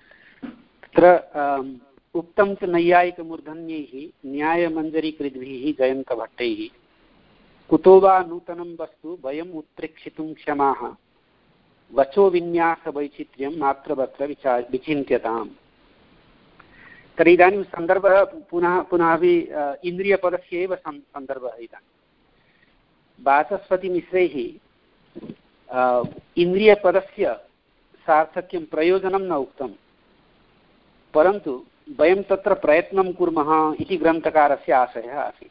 तत्र उक्तं च नैयायिकमूर्धन्यैः न्यायमञ्जरीकृद्भिः जयन्तभट्टैः कुतो वा नूतनं वस्तु वयम् उत्प्रेक्षितुं क्षमाः वचो विन्यासवैचित्र्यं मात्रवत्र विचार विचिन्त्यताम्। तर्हि इदानीं सन्दर्भः पुनः पुनः अपि इन्द्रियपदस्य एव सन्दर्भः। इदानीं वाचस्पतिमिश्रैः इन्द्रियपदस्य सार्थक्यं प्रयोजनं न उक्तं, परन्तु वयं तत्र प्रयत्नं कुर्मः इति ग्रन्थकारस्य आशयः आसीत्।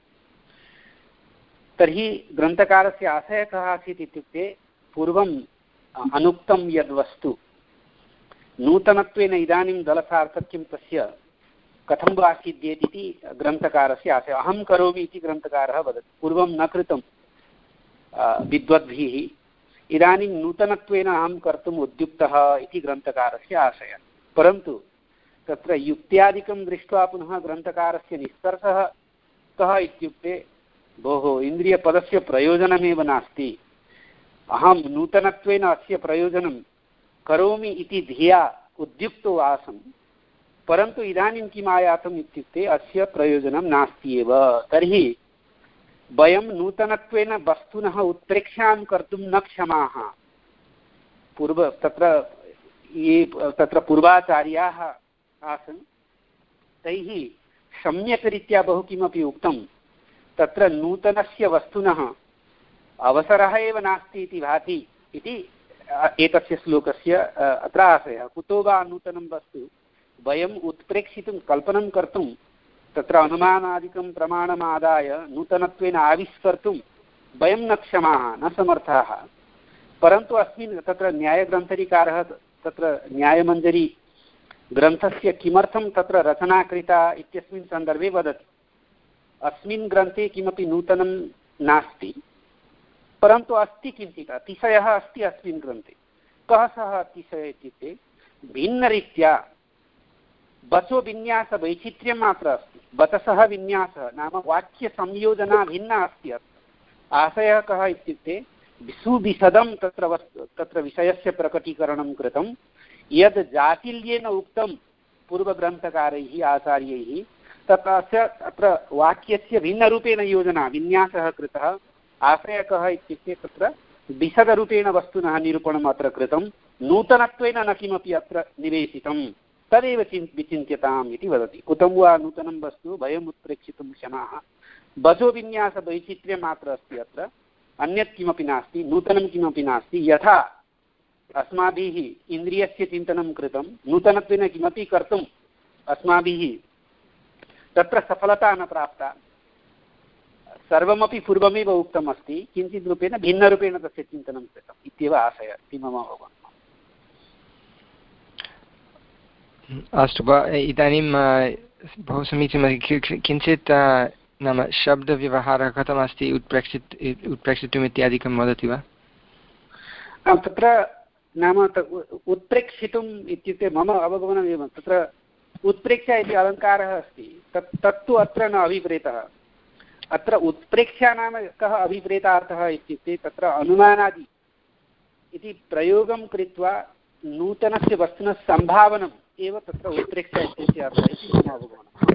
तर्हि ग्रन्थकारस्य आशयः कः आसीत् इत्युक्ते पूर्वम् अनुक्तं यद्वस्तु नूतनत्वेन इदानीं दलसार्थक्यं तस्य कथं वा सिद्ध्येत् इति ग्रन्थकारस्य आशयः। अहं करोमि इति ग्रन्थकारः वदति। पूर्वं न कृतं विद्वद्भिः, इदानीं नूतनत्वेन अहं कर्तुम् उद्युक्तः इति ग्रन्थकारस्य आशयः। परन्तु तत्र युक्त्यादिकं दृष्ट्वा पुनः ग्रन्थकारस्य निष्कर्षः कः इत्युक्ते भोः इन्द्रियपदस्य प्रयोजनमेव नास्ति, अहं नूतनत्वेन अस्य प्रयोजनं करोमि इति धिया उद्युक्तो आसम्, परन्तु इदानीं किम् आयातम् इत्युक्ते अस्य प्रयोजनं नास्ति एव। तर्हि वयं नूतनत्वेन वस्तुनः उत्प्रेक्षां कर्तुं न क्षमाः। पूर्व तत्र ये तत्र पूर्वाचार्याः आसन् तैः सम्यक्रीत्या बहु किमपि उक्तं। तत्र नूतनस्य वस्तुनः अवसरः एव नास्ति इति भाति इति एतस्य श्लोकस्य अत्र आशयः। कुतो वा नूतनं वस्तु वयम् उत्प्रेक्षितुं कल्पनं कर्तुं तत्र अनुमानादिकं प्रमाणमादाय नूतनत्वेन आविष्कर्तुं वयं न क्षमाः, न समर्थाः। परन्तु अस्मिन् तत्र न्यायग्रन्थरिकारः तत्र न्यायमञ्जरी ग्रन्थस्य किमर्थं तत्र रचना कृता इत्यस्मिन् सन्दर्भे वदति। अस्मिन् ग्रन्थे किमपि नूतनं नास्ति, परन्तु अस्ति किञ्चित् अतिशयः अस्ति अस्मिन् ग्रन्थे। कः सः अतिशयः इत्युक्ते भिन्नरीत्या वचो विन्यासवैचित्र्यं मात्र अस्ति। वचसः विन्यासः नाम वाक्यसंयोजना भिन्ना अस्ति। अत्र आशयः कः इत्युक्ते सुविशदं तत्र वस्तु तत्र विषयस्य प्रकटीकरणं कृतं। यद् जातिल्येन उक्तं पूर्वग्रन्थकारैः आचार्यैः तस्य अत्र वाक्यस्य भिन्नरूपेण योजना विन्यासः कृतः। आशयः कः इत्युक्ते तत्र विशदरूपेण वस्तुनः निरूपणम् अत्र कृतं, नूतनत्वेन न किमपि अत्र निवेशितं। तदेव चिन् विचिन्त्यताम् इति वदति। कुतं वा नूतनं वस्तु वयम् उत्प्रेक्षितुं क्षमाः, वचो विन्यासवैचित्र्यमात्र अस्ति, अत्र अन्यत् किमपि नास्ति, नूतनं किमपि नास्ति। यथा अस्माभिः इन्द्रियस्य चिन्तनं कृतं, नूतनत्वेन किमपि कर्तुम् अस्माभिः तत्र सफलता न प्राप्ता। सर्वमपि पूर्वमेव उक्तम् अस्ति, किञ्चित् रूपेण भिन्नरूपेण तस्य चिन्तनं कृतम् इत्येव आशयः अस्ति मम अवगमनम्। अस्तु, इदानीं बहु समीचीनं। किञ्चित् नाम शब्दव्यवहारः कथमस्ति, उत्प्रेक्षित् उत्प्रेक्षितुम् इत्यादिकं वदति वा? तत्र नाम उत्प्रेक्षितुम् इत्युक्ते मम अवगमनम् एवं, तत्र उत्प्रेक्षा इति अलङ्कारः अस्ति, तत् तत्तु अत्र न अभिप्रेतः। अत्र उत्प्रेक्षा नाम कः अभिप्रेतार्थः इत्युक्ते तत्र अनुमानादि इति प्रयोगं कृत्वा नूतनस्य वस्तुनः सम्भावनम् एव तत्र उत्प्रेक्षा इत्यस्य अर्थः इति मम अवगमनम्।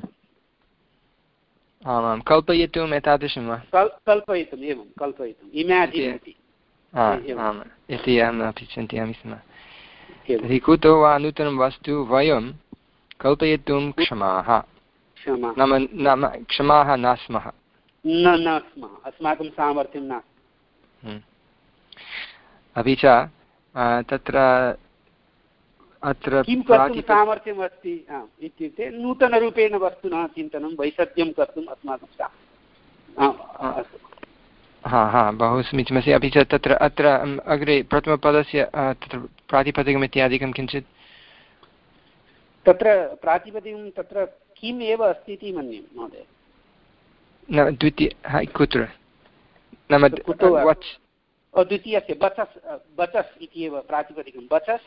आमां, कल्पयितुम् एतादृशं वा? कल्पयितुम्, एवं कल्पयितुम्, इमेजिन् इति इति अहमपि चिन्तयामि स्म। तर्हि कुतो वा नूतनं वस्तु वयं कल्पयितुं क्षमाः, नाम नाम क्षमाः न स्मः, न न स्मः, अस्माकं सामर्थ्यं नास्ति। अपि च तत्र अत्र किं कर्तुं सामर्थ्यम् अस्ति इत्युक्ते नूतनरूपेण वस्तुनः चिन्तनं वैसद्यं कर्तुम् अस्माकं हा हा बहु समीचीनमस्ति। अपि च तत्र अत्र अग्रे प्रथमपदस्य तत्र प्रातिपदिकम् इत्यादिकं किञ्चित् तत्र प्रातिपदिकं तत्र किम् एव अस्ति इति मन्ये महोदय। न द्वितीय कुत्र नाम द्वितीयस्य बचस् बचस् इति एव प्रातिपदिकं बचस्।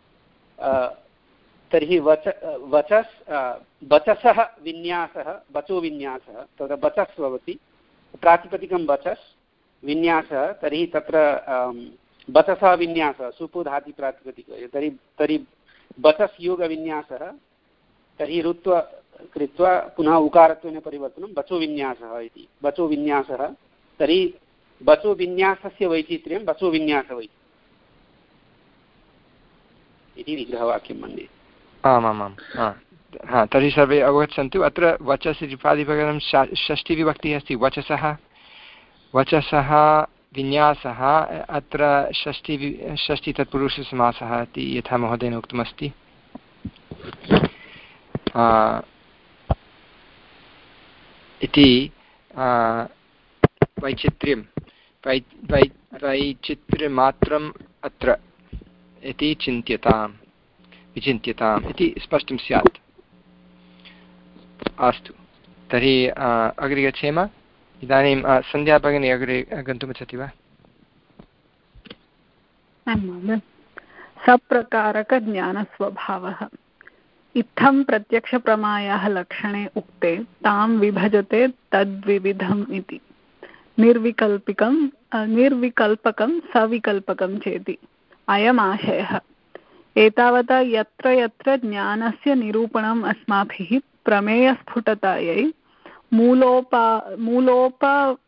तर्हि वच वचस् वचसः विन्यासः वचो विन्यासः तत्र बचस् भवति, प्रातिपदिकं वचस् विन्यासः। तर्हि तत्र वचसः विन्यासः सुपुधाति प्रातिपदिकः, तर्हि तर्हि वचस् योगविन्यासः, तर्हि रुत्व कृत्वा पुनः उकारत्वेन परिवर्तनं वचो विन्यासः इति वचो विन्यासः। तर्हि वचो विन्यासस्य वैचित्र्यं वचो विन्यासवैचित्र्यम् इति विग्रहवाक्यं मन्ये। आमामां, हा तर्हि सर्वे अवगच्छन्तु। अत्र वचस् इति प्रातिपदिकं षष्ठीविभक्तिः अस्ति, वचसः वचसः विन्यासः। अत्र षष्ठी षष्ठी तत्पुरुषसमासः इति यथा महोदयेन उक्तमस्ति। इति वैचित्र्यं वै वै वैचित्र्यमात्रम् अत्र इति चिन्त्यताम् विचिन्त्यताम् इति स्पष्टं स्यात्। अस्तु, तर्हि अग्रे गच्छेम। इदानीं सन्ध्या भगिनी अग्रे गन्तुमिच्छति वा? सप्रकारकज्ञानस्वभावः इत्थं प्रत्यक्षप्रमायाः लक्षणे उक्ते तां विभजते तद्विविधम् इति निर्विकल्पिकं निर्विकल्पकं सविकल्पकं चेति अयमाशयः। एतावता यत्र यत्र ज्ञानस्य निरूपणम् अस्माभिः प्रमेयस्फुटतायै मूलोपा मूलोप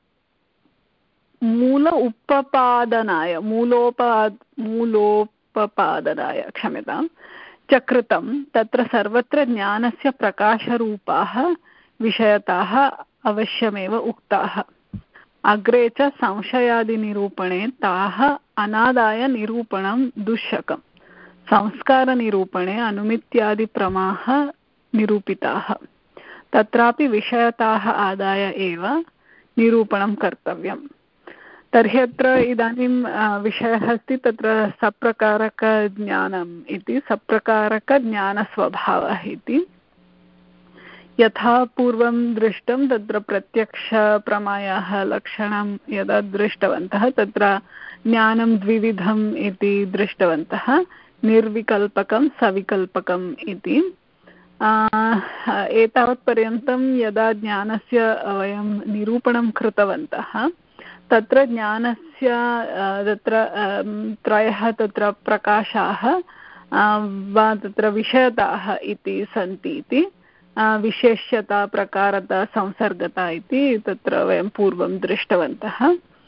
मूल उपपादनाय मूलोपा मूलोपपादनाय क्षम्यतां च कृतं तत्र सर्वत्र ज्ञानस्य प्रकाशरूपाः विषयताः अवश्यमेव उक्ताः। अग्रे च संशयादिनिरूपणे ताः अनादाय निरूपणं दुःशकम्। संस्कारनिरूपणे अनुमित्यादिप्रमाः निरूपिताः। तत्रापि विषयताः आदाय एव निरूपणं कर्तव्यम्। तर्हि अत्र इदानीं विषयः अस्ति तत्र सप्रकारकज्ञानम् इति सप्रकारकज्ञानस्वभावः इति यथा पूर्वं दृष्टं तत्र प्रत्यक्षप्रमायाः लक्षणं यदा दृष्टवन्तः तत्र ज्ञानं द्विविधम् इति दृष्टवन्तः निर्विकल्पकं सविकल्पकम् इति। एतावत्पर्यन्तं यदा ज्ञानस्य वयं निरूपणं कृतवन्तः तत्र ज्ञानस्य तत्र त्रयः तत्र प्रकाशाः वा तत्र विषयताः इति सन्ति इति विशेष्यता प्रकारता संसर्गता इति तत्र वयं पूर्वं दृष्टवन्तः।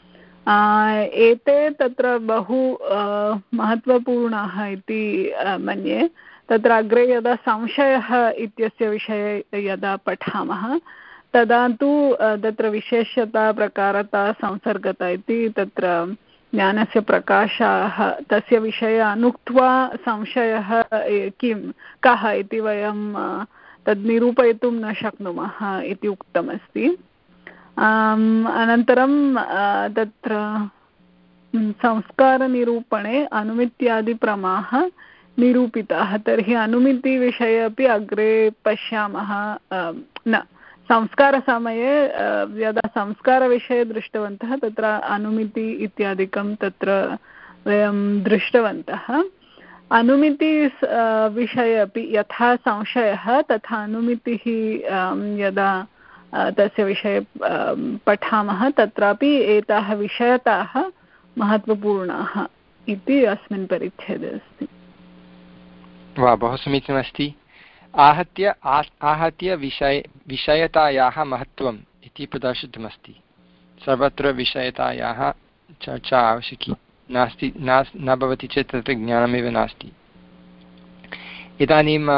एते तत्र बहु महत्त्वपूर्णाः इति मन्ये। तत्र अग्रे यदा संशयः इत्यस्य विषये यदा पठामः तदा तु तत्र विशेष्यता प्रकारता संसर्गता इति तत्र ज्ञानस्य प्रकाशाः तस्य विषये अनुक्त्वा संशयः किं कः इति वयं तद् निरूपयितुं न शक्नुमः इति उक्तमस्ति। अनन्तरं तत्र संस्कारनिरूपणे अनुमित्यादिप्रमाः निरूपिताः। तर्हि अनुमितिविषये अपि अग्रे पश्यामः। न संस्कारसमये यदा संस्कारविषये दृष्टवन्तः तत्र अनुमिति इत्यादिकं तत्र वयं दृष्टवन्तः। अनुमिति विषये अपि यथा संशयः तथा अनुमितिः यदा तस्य विषये पठामः तत्रापि एताः विषयताः महत्त्वपूर्णाः इति अस्मिन् परिच्छेदे अस्ति। वा बहु समीचीनमस्ति। आहत्य आहत्य विषय विषयतायाः महत्त्वम् इति प्रदर्शितमस्ति। सर्वत्र विषयतायाः चर्चा आवश्यकी नास्ति नास् न भवति चेत् तत्र ज्ञानमेव नास्ति। इदानीम्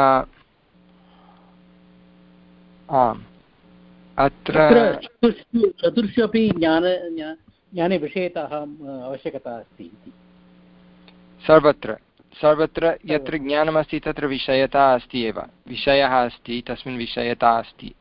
आम् अत्र चतुर्षु अपि ज्ञान ज्ञाने विषयताः आवश्यकता अस्ति इति। सर्वत्र सर्वत्र यत्र ज्ञानमस्ति तत्र विषयता अस्ति एव। विषयः अस्ति तस्मिन् विषयता अस्ति।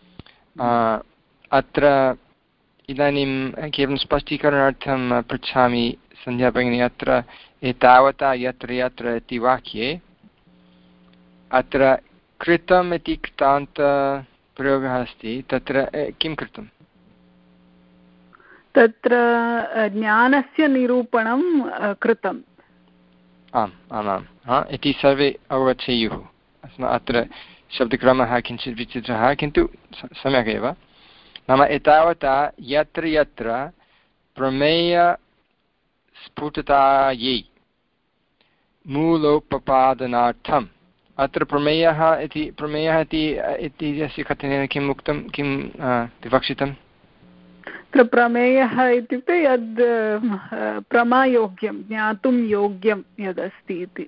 अत्र इदानीं केवलं स्पष्टीकरणार्थं पृच्छामि सन्ध्या भगिनी, अत्र एतावता यत्र यत्र इति वाक्ये अत्र कृतम् इति कृतान्तप्रयोगः अस्ति। तत्र किं कृतं? तत्र ज्ञानस्य निरूपणं कृतम्। आम् आमाम् हा इति सर्वे अवगच्छेयुः। अस्माकम् अत्र शब्दक्रमः किञ्चित् विचित्रः किन्तु सम्यक् एव। नाम एतावता यत्र यत्र प्रमेयस्फुटतायै मूलोपपादनार्थम् अत्र प्रमेयः इति प्रमेयः इति यस्य कथनेन किम् उक्तं किं विवक्षितम्? तत्र प्रमेयः इत्युक्ते यद् प्रमायोग्यं ज्ञातुं योग्यं यदस्ति इति।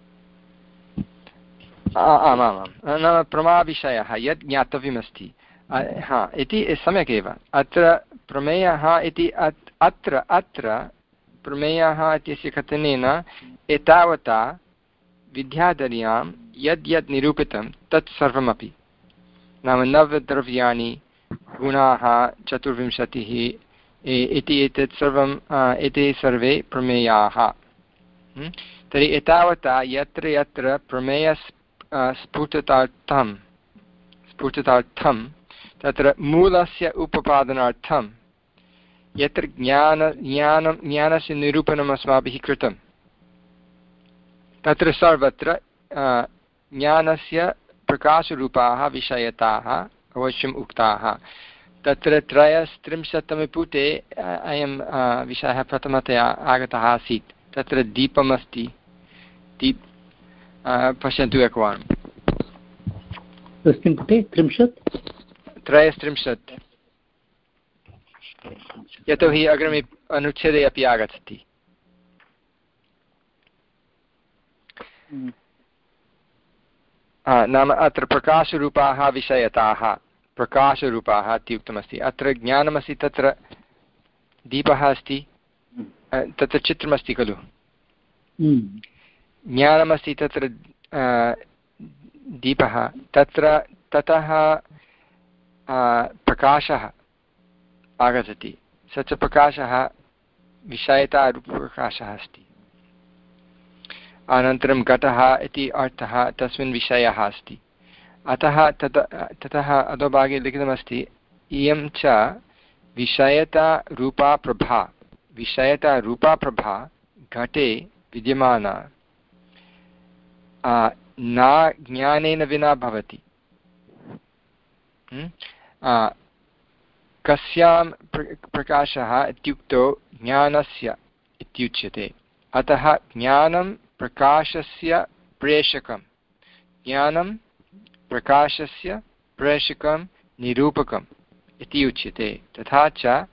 आमामां नाम प्रमाविषयः यद् ज्ञातव्यमस्ति हा इति सम्यक् एव। अत्र प्रमेयः इति अत्र अत्र प्रमेयः इत्यस्य कथनेन एतावता विद्याधर्यां यद् यद् निरूपितं तत् सर्वमपि नाम नवद्रव्याणि गुणाः चतुर्विंशतिः इति एतत् सर्वं एते सर्वे प्रमेयाः। तर्हि एतावता यत्र यत्र प्रमेय स्फुटतार्थं स्फुटतार्थं तत्र मूलस्य उपपादनार्थं यत्र ज्ञान ज्ञानं ज्ञानस्य निरूपणम् अस्माभिः कृतं तत्र सर्वत्र ज्ञानस्य प्रकाशरूपाः विषयताः अवश्यम् उक्ताः। तत्र त्रयस्त्रिंशत्तमे पुटे अयं विषयः प्रथमतया आगतः आसीत्। तत्र दीपमस्ति, दीप पश्यन्तु एकवारं। तस्मिन् पुटे त्रिंशत् त्रयस्त्रिंशत्, यतोहि अग्रिमे अनुच्छेदे अपि आगच्छति। नाम अत्र प्रकाशरूपाः विषयताः, प्रकाशरूपाः इति उक्तमस्ति। अत्र ज्ञानमस्ति, तत्र दीपः अस्ति, तत्र चित्रमस्ति खलु, ज्ञानमस्ति, तत्र दीपः, तत्र ततः प्रकाशः आगच्छति। स च प्रकाशः विषयतारूपप्रकाशः अस्ति। अनन्तरं घटः इति अर्थः तस्मिन् विषयः अस्ति। अतः तत ततः अधोभागे लिखितमस्ति इयं च विषयतारूपा प्रभा, विषयतारूपा घटे विद्यमाना न ज्ञानेन विना भवति। कस्यां प्रकाशः इत्युक्तौ ज्ञानस्य इत्युच्यते। अतः ज्ञानं प्रकाशस्य प्रेषकं, ज्ञानं प्रकाशस्य प्रेषकं निरूपकम् इति उच्यते। तथा च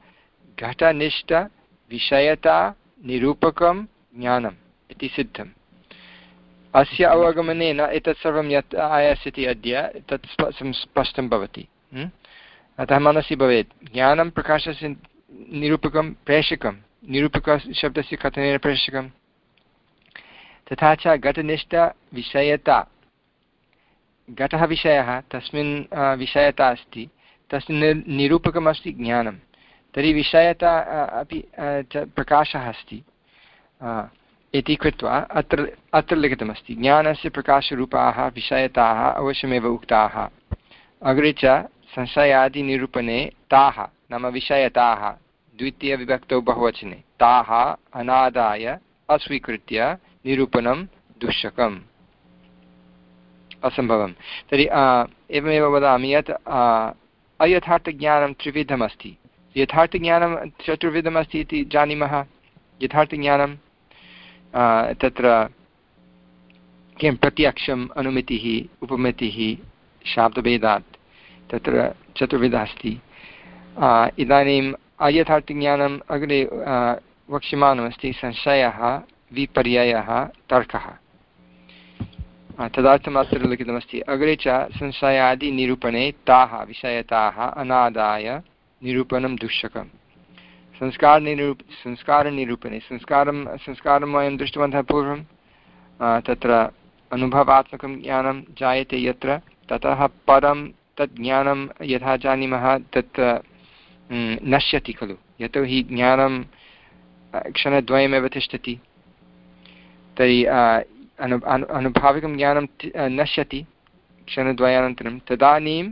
घटनिष्ठविषयता निरूपकं ज्ञानम् इति सिद्धम्। अस्य अवगमनेन एतत् सर्वं यत् आयास्यति अद्य तत् स्पष्टं भवति। अतः मनसि भवेत् ज्ञानं प्रकाशस्य निरूपकं प्रेषकं, निरूपकशब्दस्य कथनेन प्रेषकं, तथा च घटनिष्ठविषयता, घटः विषयः, तस्मिन् विषयता अस्ति, तस्मिन् निरूपकमस्ति ज्ञानं, तर्हि विषयता अपि च प्रकाशः अस्ति इति कृत्वा अत्र अत्र लिखितमस्ति ज्ञानस्य प्रकाशरूपाः विषयताः अवश्यमेव उक्ताः। अग्रे च संशयादिनिरूपणे ताः नाम विषयताः द्वितीयविभक्तौ बहुवचने ताः अनादाय अस्वीकृत्य निरूपणं दुःशकम् असम्भवं। तर्हि एवमेव वदामि यत् अयथार्थज्ञानं त्रिविधमस्ति। यथार्थज्ञानं चतुर्विधमस्ति इति जानीमः। यथार्थज्ञानं तत्र किं प्रत्यक्षम्, अनुमितिः, उपमितिः, शाब्दभेदात्, तत्र चतुर्विधः अस्ति। इदानीम् अयथार्थज्ञानम् अग्रे वक्ष्यमाणमस्ति संशयः, विपर्ययः, तर्कः। तदर्थम् अत्र लिखितमस्ति अग्रे च संशयादिनिरूपणे ताः विषयताः अनादाय निरूपणं दुःशकम्। संस्कारनिरूप संस्कारनिरूपणे संस्कारं संस्कारं वयं दृष्टवन्तः पूर्वं। तत्र अनुभवात्मकं ज्ञानं जायते यत्र, ततः परं तत् ज्ञानं यथा जानीमः तत् नश्यति खलु, यतोहि ज्ञानं क्षणद्वयमेव तिष्ठति। तर्हि अनु अनु अनुभाविकं ज्ञानं नश्यति क्षणद्वयानन्तरं। तदानीं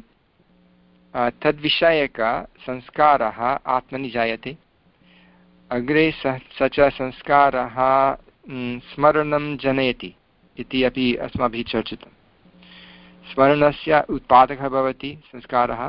तद्विषयकसंस्कारः आत्मनि जायते। अग्रे स स च संस्कारः स्मरणं जनयति इति अपि अस्माभिः चर्चितं। स्मरणस्य उत्पादकः भवति संस्कारः।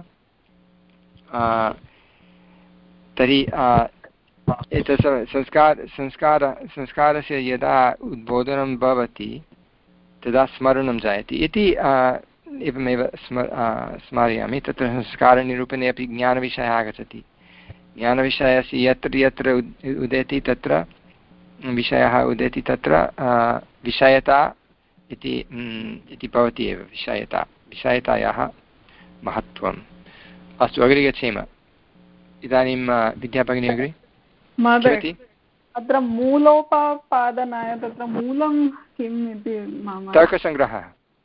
तर्हि एतत् संस्कार संस्कार संस्कारस्य यदा उद्बोधनं भवति तदा स्मरणं जायते इति एवमेव स्म स्मारयामि। तत्र संस्कारनिरूपणे अपि ज्ञानविषयः आगच्छति। ज्ञानविषयस्य यत्र यत्र उदेति तत्र विषयः उदेति तत्र विषयता इति इति भवति एव। विषयता, विषयतायाः महत्त्वम्। अस्तु, अग्रे गच्छेम। इदानीं विद्याभगिनी अग्रे महोदय, अत्र मूलोपापादनाय तत्र मूलं किम् इति मम तर्कसङ्ग्रहः।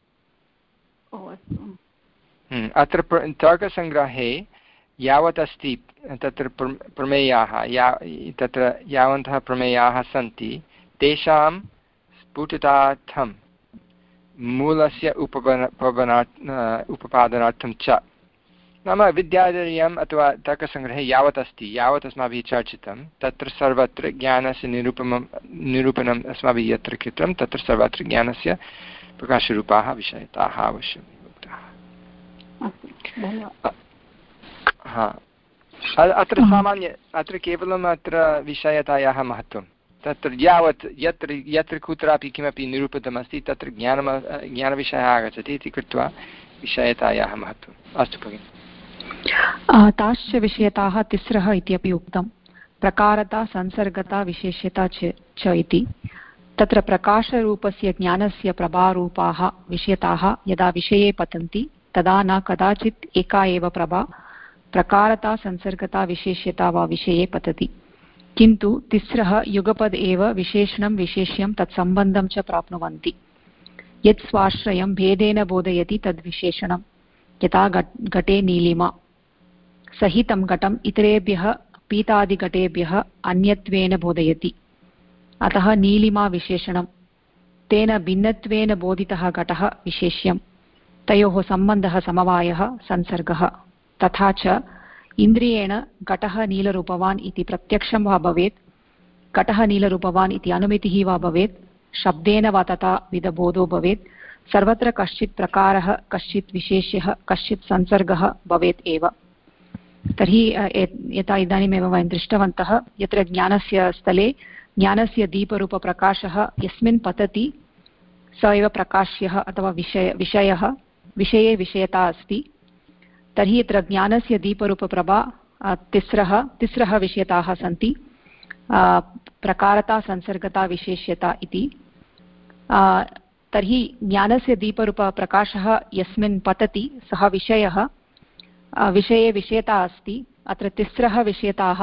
अत्र तर्कसङ्ग्रहे यावत् अस्ति तत्र प्रमेयाः, या तत्र यावन्तः प्रमेयाः सन्ति तेषां स्फुटतार्थं मूलस्य उपपनार्थं उपपादनार्थं च नाम विद्याधर्यम् अथवा तर्कसङ्ग्रहे यावत् अस्ति यावत् अस्माभिः चर्चितं तत्र सर्वत्र ज्ञानस्य निरूपणं निरूपणम् अस्माभिः यत्र कृतं तत्र सर्वत्र ज्ञानस्य प्रकाशरूपाः विषयताः अवश्यं हा अत्र सामान्य अत्र केवलम् अत्र विषयतायाः महत्त्वं तत्र यावत् यत्र यत्र कुत्रापि किमपि निरूपितमस्ति तत्र ज्ञानम् ज्ञानविषयः आगच्छति इति कृत्वा विषयतायाः महत्त्वम् अस्तु भगिनि ताश्च विषयताः तिस्रः इत्यपि उक्तं प्रकारता संसर्गता विशेष्यता च इति तत्र प्रकाशरूपस्य ज्ञानस्य प्रभारूपाः विषयताः यदा विषये पतन्ति तदा न कदाचित् एका एव प्रभा प्रकारता संसर्गता विशेष्यता वा विषये पतति किन्तु तिस्रः युगपद् एव विशेषणं विशेष्यं तत्सम्बन्धं च प्राप्नुवन्ति यत् स्वाश्रयं भेदेन बोधयति तद्विशेषणं यथा घटे नीलिमा सहितं घटम् इतरेभ्यः पीतादिघटेभ्यः अन्यत्वेन बोधयति अतः नीलिमा विशेषणं तेन भिन्नत्वेन बोधितः घटः विशेष्यं तयोः सम्बन्धः समवायः संसर्गः तथा च इन्द्रियेण घटः नीलरूपवान् इति प्रत्यक्षं वा भवेत् घटः नीलरूपवान् इति अनुमितिः वा भवेत् शब्देन वा तथा विधबोधो भवेत् सर्वत्र कश्चित् प्रकारः कश्चित् विशेष्यः कश्चित् संसर्गः भवेत् एव तर्हि यथा इदानीमेव वयं दृष्टवन्तः यत्र ज्ञानस्य स्थले ज्ञानस्य दीपरूपप्रकाशः यस्मिन् पतति स एव प्रकाश्यः अथवा विषय विषयः विषये विषयता अस्ति तर्हि यत्र ज्ञानस्य दीपरूपप्रभा तिस्रः तिस्रः विषयताः सन्ति प्रकारता संसर्गता विशेष्यता इति तर्हि ज्ञानस्य दीपरूपप्रकाशः यस्मिन् पतति सः विषयः विषये विषयता अस्ति अत्र तिस्रः विषयताः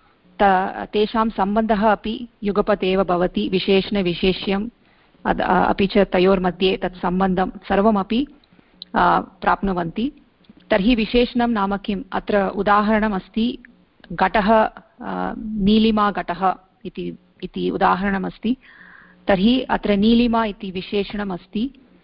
तेषां सम्बन्धः अपि युगपत् एव भवति विशेषणविशेष्यम् अपि च तयोर्मध्ये तत् सम्बन्धं सर्वमपि प्राप्नुवन्ति तर्हि विशेषणं नाम किम् अत्र उदाहरणमस्ति घटः नीलिमा घटः इति इति उदाहरणमस्ति तर्हि अत्र नीलिमा इति विशेषणम् अस्ति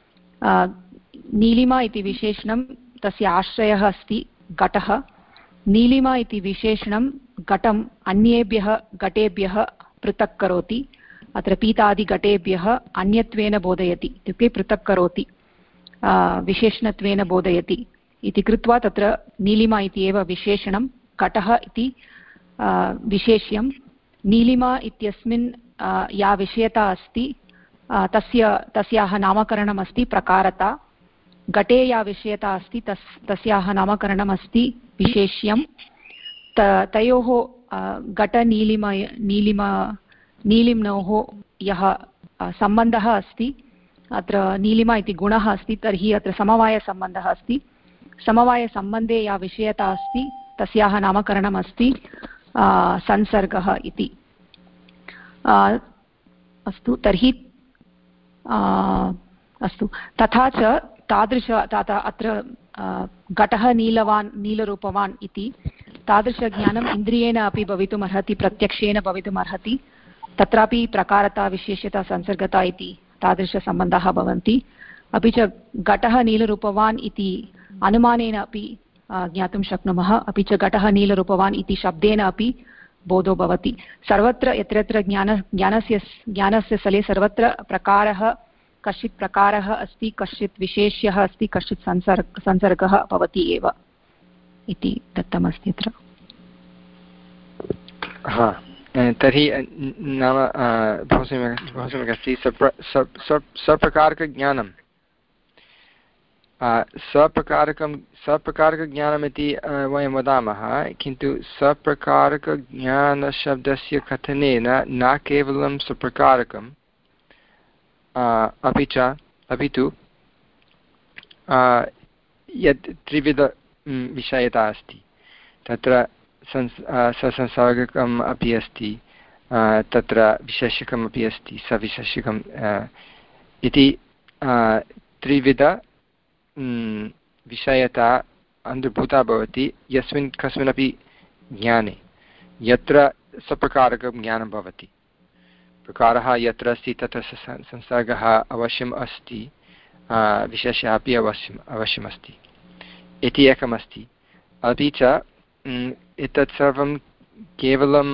नीलिमा इति विशेषणं तस्य आश्रयः अस्ति घटः नीलिमा इति विशेषणं घटम् अन्येभ्यः घटेभ्यः पृथक् करोति अत्र पीतादिघटेभ्यः अन्यत्वेन बोधयति इत्युक्ते पृथक् करोति विशेषणत्वेन बोधयति इति कृत्वा तत्र नीलिमा इति एव विशेषणं घटः इति विशेष्यं नीलिमा इत्यस्मिन् या विषयता अस्ति तस्य तस्याः नामकरणम् अस्ति प्रकारता घटे या विषयता अस्ति तस् तस्याः नामकरणम् अस्ति विशेष्यं त तयोः घटनीलिम नीलिमा नीलिम्नोः यः सम्बन्धः अस्ति अत्र नीलिमा इति गुणः अस्ति तर्हि अत्र समवायसम्बन्धः अस्ति समवायसम्बन्धे या विषयता अस्ति तस्याः नामकरणम् अस्ति संसर्गः इति अस्तु तर्हि अस्तु तथा च तादृश तथा अत्र घटः नीलवान् नीलरूपवान् इति तादृशज्ञानम् इन्द्रियेण अपि भवितुम् अर्हति प्रत्यक्षेण भवितुम् अर्हति तत्रापि प्रकारता विशेष्यता संसर्गता इति तादृशसम्बन्धाः भवन्ति अपि च घटः नीलरूपवान् इति अनुमानेन अपि ज्ञातुं शक्नुमः अपि च घटः नीलरूपवान् इति शब्देन अपि बोधो भवति सर्वत्र यत्र यत्र ज्ञान ज्ञानस्य ज्ञानस्य स्थले सर्वत्र प्रकारः कश्चित् प्रकारः अस्ति कश्चित् विशेष्यः अस्ति कश्चित् संसर्ग संसर्गः भवति एव इति दत्तमस्ति अत्र हा तर्हि नाम बहु सम्यक् बहु सम्यक् अस्ति सप्रकारकज्ञानं सप्रकारकं सप्रकारकज्ञानमिति वयं वदामः किन्तु सप्रकारकज्ञानशब्दस्य कथनेन न केवलं सप्रकारकं अपि च अपि तु यत् त्रिविध विषयता अस्ति तत्र संस् ससंसर्गकम् अपि अस्ति तत्र विशेषकम् अपि अस्ति सविशेषकम् इति त्रिविध विषयता अन्तर्भूता भवति यस्मिन् कस्मिन्नपि ज्ञाने यत्र सप्रकारकं ज्ञानं भवति प्रकारः यत्र अस्ति तत्र संसर्गः अवश्यम् अस्ति विशेषः अपि अवश्यम् अवश्यमस्ति इति एकमस्ति अपि च एतत् सर्वं केवलं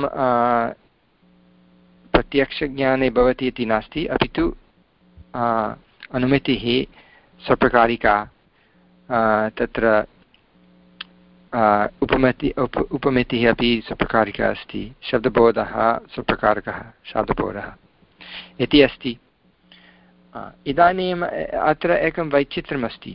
प्रत्यक्षज्ञाने भवति इति नास्ति, अपि तु अनुमितिः स्वप्रकारिका, तत्र उपमिति उप उपमितिः अपि स्वप्रकारिका अस्ति, शब्दबोधः स्वप्रकारकः शब्दबोधः इति अस्ति। इदानीम् अत्र एकं वैचित्र्यमस्ति।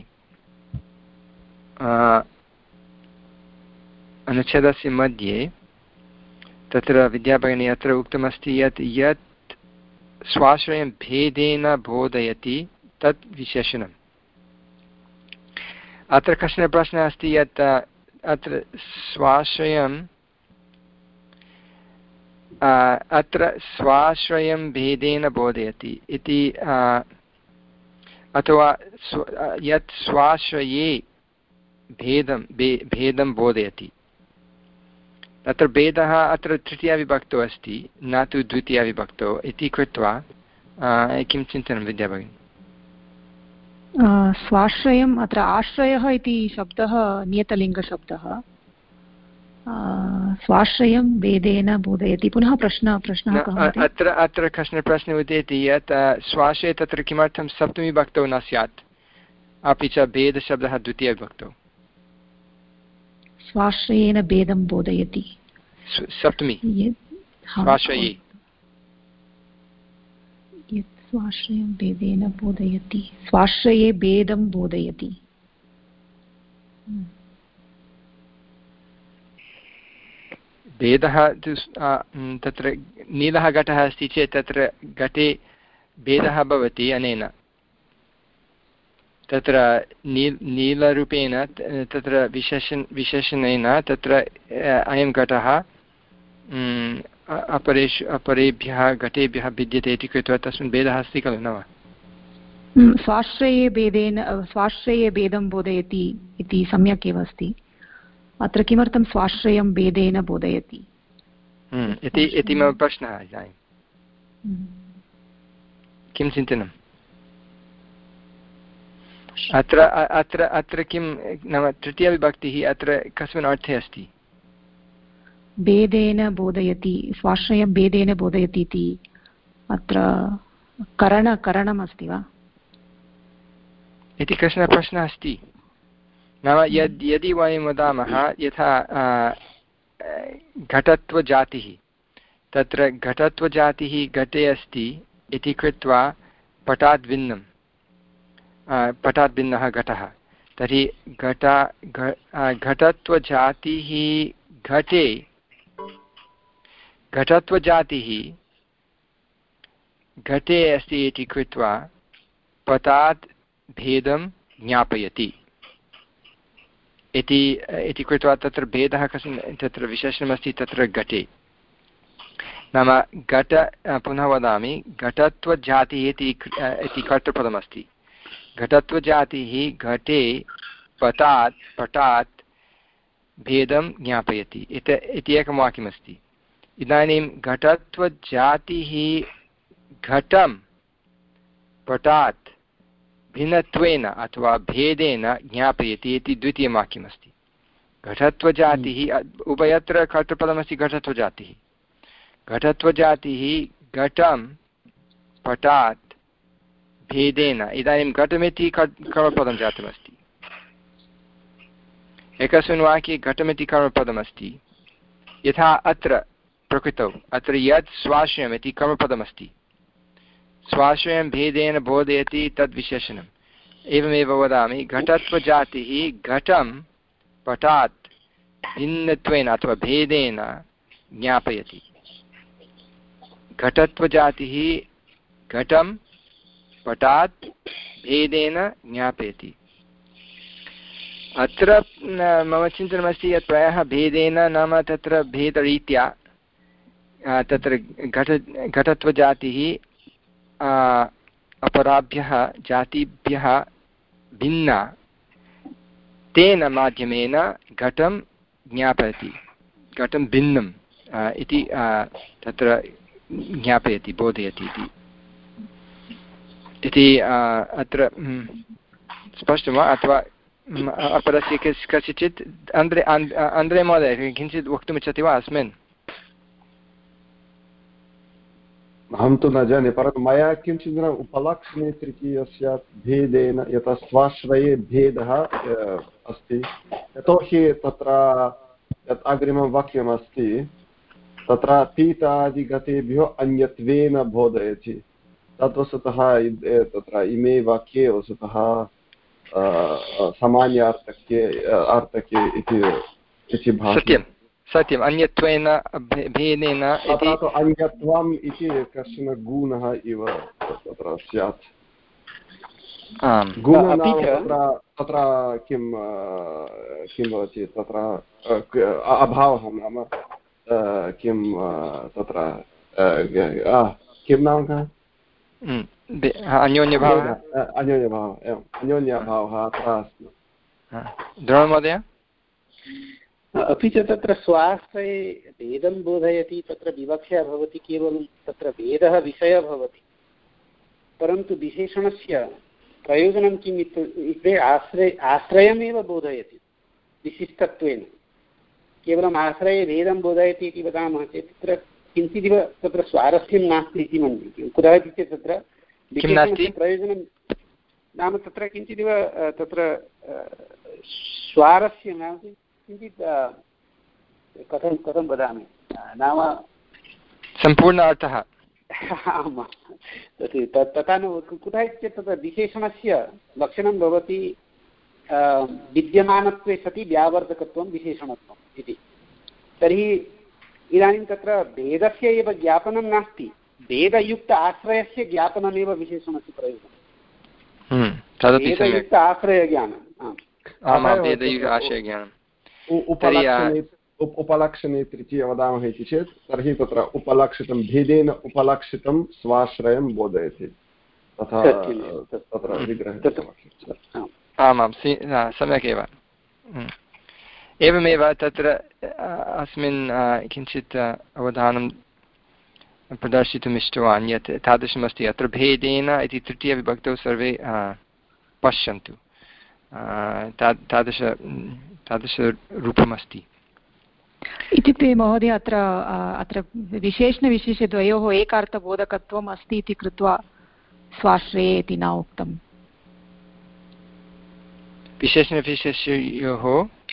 अनुच्छेदस्य मध्ये तत्र विद्याभगिनी अत्र उक्तमस्ति यत् यत् स्वाश्रयं भेदेन बोधयति तत् विशेषणम्। अत्र कश्चन प्रश्नः अस्ति यत् अत्र स्वाश्रयं अत्र स्वाश्रयं भेदेन बोधयति इति अथवा यत् स्वाश्रये भेदं भेदं बोधयति, अत्र भेदः अत्र तृतीयाविभक्तौ अस्ति न तु द्वितीयाविभक्तौ इति कृत्वा किं चिन्तनं विद्याभगिनी? स्वाश्रयम् अत्र आश्रयः इति शब्दः नियतलिङ्गशब्दः, स्वाश्रयं भेदेन बोधयति। पुनः प्रश्नः प्रश्नः अत्र अत्र कश्चन प्रश्नः उदेति यत् स्वाश्रये तत्र किमर्थं सप्तमीविभक्तौ न स्यात्, अपि च भेदशब्दः द्वितीयविभक्तौ? स्वाश्रयेन भेदं बोधयति सप्तमी स्वाश्रये यत् स्वाश्रयं भेदेन बोधयति, स्वाश्रये भेदं बोधयति। भेदः तत्र नीलः घटः अस्ति चेत् तत्र घटे भेदः भवति अनेन, तत्र नील नीलरूपेण तत्र विशेषण विशेषणेन तत्र अयं घटः अपरेषु अपरेभ्यः घटेभ्यः भिद्यते इति कृत्वा तस्मिन् भेदः अस्ति खलु न वा? स्वाश्रये भेदेन स्वाश्रये भेदं बोधयति इति सम्यक् एव अस्ति। अत्र किमर्थं स्वाश्रयं भेदेन बोधयति इति इति मम प्रश्नः इदानीं। किं चिन्तनम्? अत्र अत्र अत्र किं नाम तृतीयविभक्तिः अत्र कस्मिन् अर्थे अस्ति? भेदेन बोधयति, स्वाश्रयं भेदेन बोधयति इति अत्र करण करणम् अस्ति वा इति कश्चन प्रश्नः अस्ति। नाम यद् यदि वयं वदामः यथा घटत्वजातिः, तत्र घटत्वजातिः घटे अस्ति इति कृत्वा पटात् भिन्नं पटात् भिन्नः घटः, तर्हि घट घटत्वजातिः घटे घटत्वजातिः घटे अस्ति इति कृत्वा पटात् भेदं ज्ञापयति इति इति कृत्वा तत्र भेदः कस्मिन् तत्र विशेषणमस्ति तत्र घटे। नाम घट पुनः वदामि घटत्वजातिः इति इति कर्तृपदमस्ति। घटत्वजातिः घटे पटात् पटात् भेदं ज्ञापयति इति एकं वाक्यमस्ति। इदानीं घटत्वजातिः घटं पटात् भिन्नत्वेन अथवा भेदेन ज्ञापयति इति द्वितीयं वाक्यमस्ति। घटत्वजातिः उभयत्र कर्तृपदमस्ति घटत्वजातिः। घटत्वजातिः घटं पटात् भेदेन, इदानीं घटमिति कर्मपदं जातमस्ति, एकस्मिन् वाक्ये घटमिति कर्मपदमस्ति। यथा अत्र प्रकृतौ अत्र यत् स्वाश्रयम् इति कर्मपदमस्ति, स्वाश्रयं भेदेन बोधयति तद्विशेषणम्। एवमेव वदामि घटत्वजातिः घटं पटात् भिन्नत्वेन अथवा भेदेन ज्ञापयति। घटत्वजातिः घटं पटात् भेदेन ज्ञापयति। अत्र मम चिन्तनमस्ति यत् प्रायः भेदेन नाम तत्र भेदरीत्या तत्र घट घटत्वजातिः अपराभ्यः जातिभ्यः भिन्ना, तेन माध्यमेन घटं ज्ञापयति, घटं भिन्नम् इति तत्र ज्ञापयति बोधयति इति इति अत्र स्पष्टं वा? अथवा अपरस्य कस्यचित् अन्द्रे अन्द्रे महोदय किञ्चित् वक्तुमिच्छति वा अस्मिन्? अहं तु न जाने, परन्तु मया किञ्चित् उपलक्षणे तृतीयस्य भेदेन यथा स्वाश्रये भेदः अस्ति, यतोहि तत्र यत् अग्रिमं वाक्यमस्ति तत्र पीतादिगतेभ्यो अन्यत्वेन बोधयति, तत् वस्तुतः तत्र इमे वाक्ये वस्तुतः सामान्यार्थके अर्थके इति भाति। सत्यम्, अन्यत्वेन भेदेन अन्यत्वम् इति कश्चन गुणः इव तत्र स्यात्। गुणः तत्र तत्र किं किं भवति, तत्र अभावः नाम किं तत्र किं नाम अन्योन्यभावः अन्योन्यभावः एवम् अन्योन्यभावः अत्र अस्ति। द्रोणमहोदय? अपि च तत्र स्वाश्रये भेदं बोधयति, तत्र विवक्षा भवति, केवलं तत्र भेदः विषयः भवति, परन्तु विशेषणस्य प्रयोजनं किम् इत्युक्ते आश्रय आश्रयमेव बोधयति विशिष्टत्वेन। केवलम् आश्रये भेदं बोधयति इति वदामः चेत् तत्र किञ्चिदिव तत्र स्वारस्यं नास्ति इति मन्ये। कुतः इति चेत् तत्र विशेषणस्य प्रयोजनं नाम तत्र किञ्चिदिव तत्र स्वारस्यं नाम किञ्चित् कथं कथं वदामि नाम सम्पूर्ण अर्थः। आमां तथा न। कुतः इत्येतत् तत्र विशेषणस्य लक्षणं भवति विद्यमानत्वे सति व्यावर्तकत्वं विशेषणत्वम् इति। तर्हि इदानीं तत्र भेदस्य एव ज्ञापनं नास्ति, भेदयुक्त आश्रयस्य ज्ञापनमेव विशेषणस्य प्रयोजनं। भेदयुक्त आश्रयज्ञानम्। उपलक्षणे उपलक्षणे तृतीय वदामः इति चेत् तर्हि तत्र उपलक्षितं भेदेन उपलक्षितं स्वाश्रयं बोधयति, तथा तत्र विग्रहः। आमां सम्यक् एव। एवमेव तत्र अस्मिन् किञ्चित् अवधानं प्रदर्शितुम् इष्टवान् यत् तादृशमस्ति। अत्र भेदेन इति तृतीयविभक्तौ सर्वे पश्यन्तु, तादृश तादृशरूपमस्ति। इत्युक्ते महोदय अत्र अत्र विशेषणविशेषद्वयोः एकार्थबोधकत्वम् अस्ति इति कृत्वा स्वाश्रये इति न उक्तम्। विशेषणविशेषयोः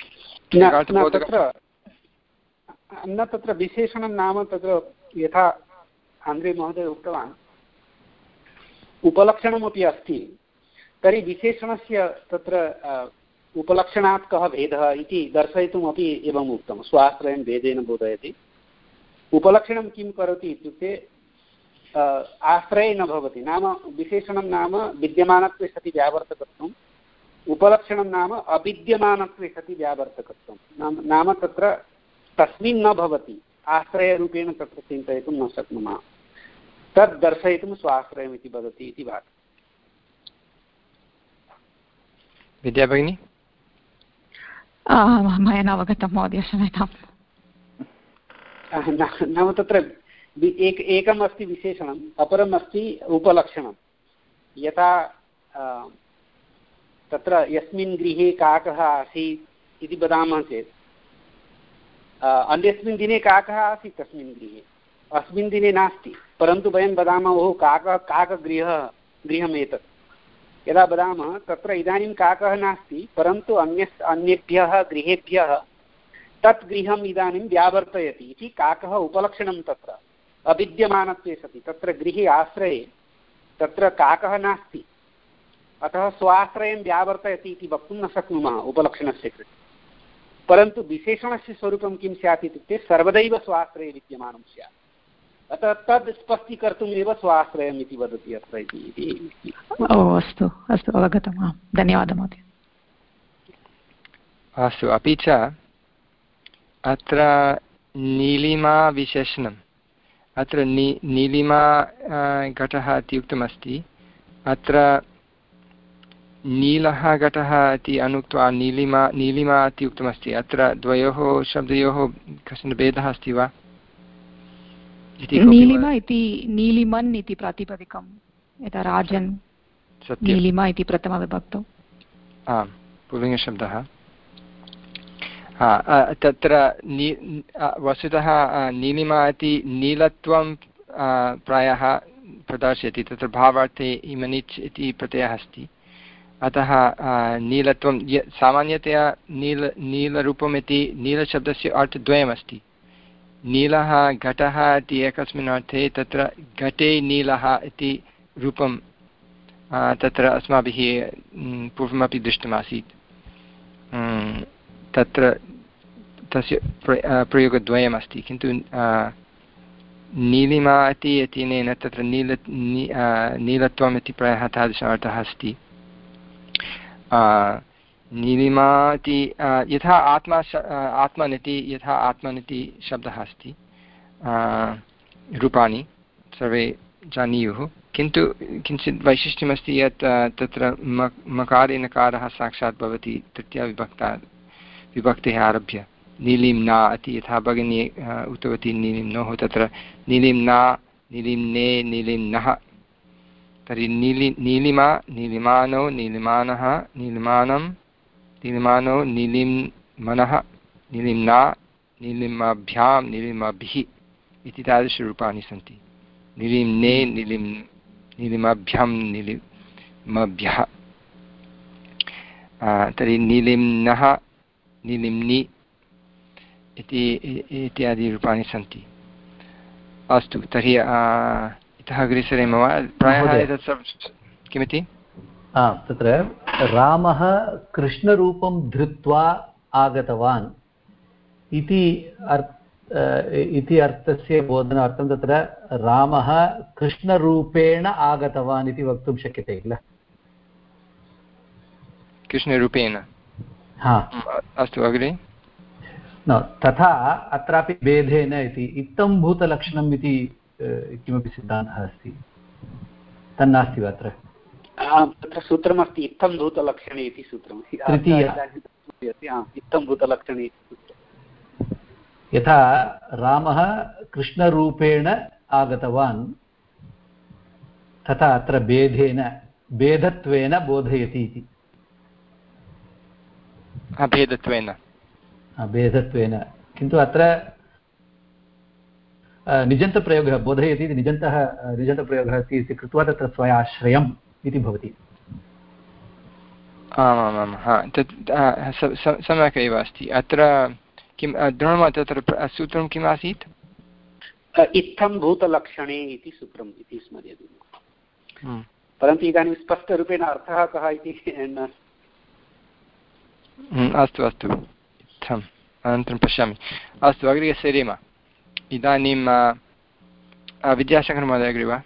न तत्र विशेषणं नाम तत्र यथा आन्द्रे महोदय उक्तवान् उपलक्षणमपि अस्ति, तर्हि विशेषणस्य तत्र उपलक्षणात् कः भेदः इति दर्शयितुमपि एवम् उक्तं। स्वाश्रयं भेदेन बोधयति। उपलक्षणं किं करोति इत्युक्ते आश्रये न भवति, नाम विशेषणं नाम विद्यमानत्वे सति व्यावर्तकत्वम्, उपलक्षणं नाम अविद्यमानत्वे सति व्यावर्तकत्वं। नाम नाम तत्र तस्मिन् न भवति, आश्रयरूपेण तत्र चिन्तयितुं न शक्नुमः। तद् दर्शयितुं स्वाश्रयम् इति वदति इति भाति। विद्या भगिनी? मया न अवगतं महोदय, क्षम्यताम्। नाम तत्र एक एकम् अस्ति विशेषणम्, अपरम् अस्ति उपलक्षणं। यथा तत्र यस्मिन् गृहे काकः आसीत् इति वदामः चेत् अन्यस्मिन् दिने काकः आसीत् तस्मिन् गृहे, अस्मिन् दिने नास्ति, परन्तु वयं वदामः ओहो काकः काकगृहः गृहमेतत्। यदा वदामः तत्र इदानीं काकः नास्ति, परन्तु अन्य अन्येभ्यः गृहेभ्यः तत् गृहम् इदानीं व्यावर्तयति इति काकः उपलक्षणं तत्र अविद्यमानत्वे सति। तत्र गृहे आश्रये तत्र काकः नास्ति, अतः स्वाश्रयं व्यावर्तयति इति वक्तुं न शक्नुमः उपलक्षणस्य कृते। परन्तु विशेषणस्य स्वरूपं किं स्यात् इत्युक्ते सर्वदैव स्वाश्रये विद्यमानं स्यात्। अतः तद् स्पष्टीकर्तुमेव स्वाश्रयम् इति वदति अत्र इति। अस्तु अस्तु, अवगतम्। आम्, धन्यवादः महोदय। अस्तु, अपि च अत्र नीलिमाविशेषणम्, अत्र नी नीलिमा घटः इति उक्तमस्ति। अत्र नीलः घटः इति अनुक्त्वा नीलिमा नीलिमा इति उक्तमस्ति। अत्र द्वयोः शब्दयोः कश्चन भेदः अस्ति वा? नीलिमा इति नीलिमन् इति प्रातिपदिकं, यथा राजन् नीलिमा इति प्रथमविभक्तौ। आम्, पुल्लिङ्गशब्दः। हा तत्र नी वस्तुतः नीलिमा इति नीलत्वं प्रायः प्रदर्शयति, तत्र भावार्थे इमनिच् इति प्रत्ययः अस्ति, अतः नीलत्वं सामान्यतया नील नीलरूपम् इति नीलशब्दस्य अर्थद्वयमस्ति। नीलः घटः इति एकस्मिन् अर्थे, तत्र घटे नीलः इति रूपं तत्र अस्माभिः पूर्वमपि दृष्टमासीत्। तत्र तस्य प्रयोगद्वयमस्ति, किन्तु नीलिमा इति इत्यनेन तत्र नील नीलत्वम् इति प्रायः तादृश अर्थः अस्ति। नीलिमा इति यथा आत्मा आत्मन् इति यथा आत्मन् इति शब्दः अस्ति, रूपाणि सर्वे जानीयुः, किन्तु किञ्चित् वैशिष्ट्यमस्ति यत् तत्र म मकारे नकारः साक्षात् भवति तृतीया विभक्ता विभक्तेः आरभ्य। नीलिम्ना इति यथा भगिनी उक्तवती नीलिम्नोः, तत्र नीलिम्ना नीलिम्ने नीलिम्नः, तर्हि नीलि नीलिमा नीलिमानौ नीलिमानः नीलिमानं नीलिमानौ नीलिमनः नीलिम्ना नीलिमाभ्यां नीलिमाभिः इति तादृशरूपाणि सन्ति। नीलिम्ने नीलिम् नीलिमाभ्यां नीलिमभ्यः, तर्हि नीलिम्नः नीलिम्नि इति इत्यादि रूपाणि सन्ति। अस्तु, तर्हि इतः अग्रे सरेम वा? प्रायः एतत् किमिति तत्र रामः कृष्णरूपं धृत्वा आगतवान् इति इति अर्थस्य बोधनार्थं तत्र रामः कृष्णरूपेण आगतवान् इति वक्तुं शक्यते किल? कृष्णरूपेण, हा अस्तु अग्रे। न तथा अत्रापि भेदेन इति इत्थम्भूतलक्षणम् इति किमपि सिद्धान्तः अस्ति, तन्नास्ति वा अत्र? तत्र सूत्रमस्ति इत्थम्भूतलक्षणे इति सूत्रम्, इत्थम्भूतलक्षणे। यथा रामः कृष्णरूपेण आगतवान् तथा अत्र भेदेन भेदत्वेन बोधयति इति। भेदत्वेन भेदत्वेन, किन्तु अत्र निजन्तप्रयोगः बोधयति इति निजन्तः निजन्तप्रयोगः अस्ति इति कृत्वा तत्र स्वयाश्रयम् इति भवति। आमामां, हा तत् सम्यक् एव अस्ति। अत्र किं द्रोणं तत्र सूत्रं किम् आसीत्? इत्थं भूतलक्षणे इति सूत्रम् इति स्मर्यते, परन्तु इदानीं स्पष्टरूपेण अर्थः कः इति न। अस्तु अस्तु, इत्थम् अनन्तरं पश्यामि। अस्तु, अग्रे सरेम। इदानीं विद्याशङ्करमहोदय अग्रे वा?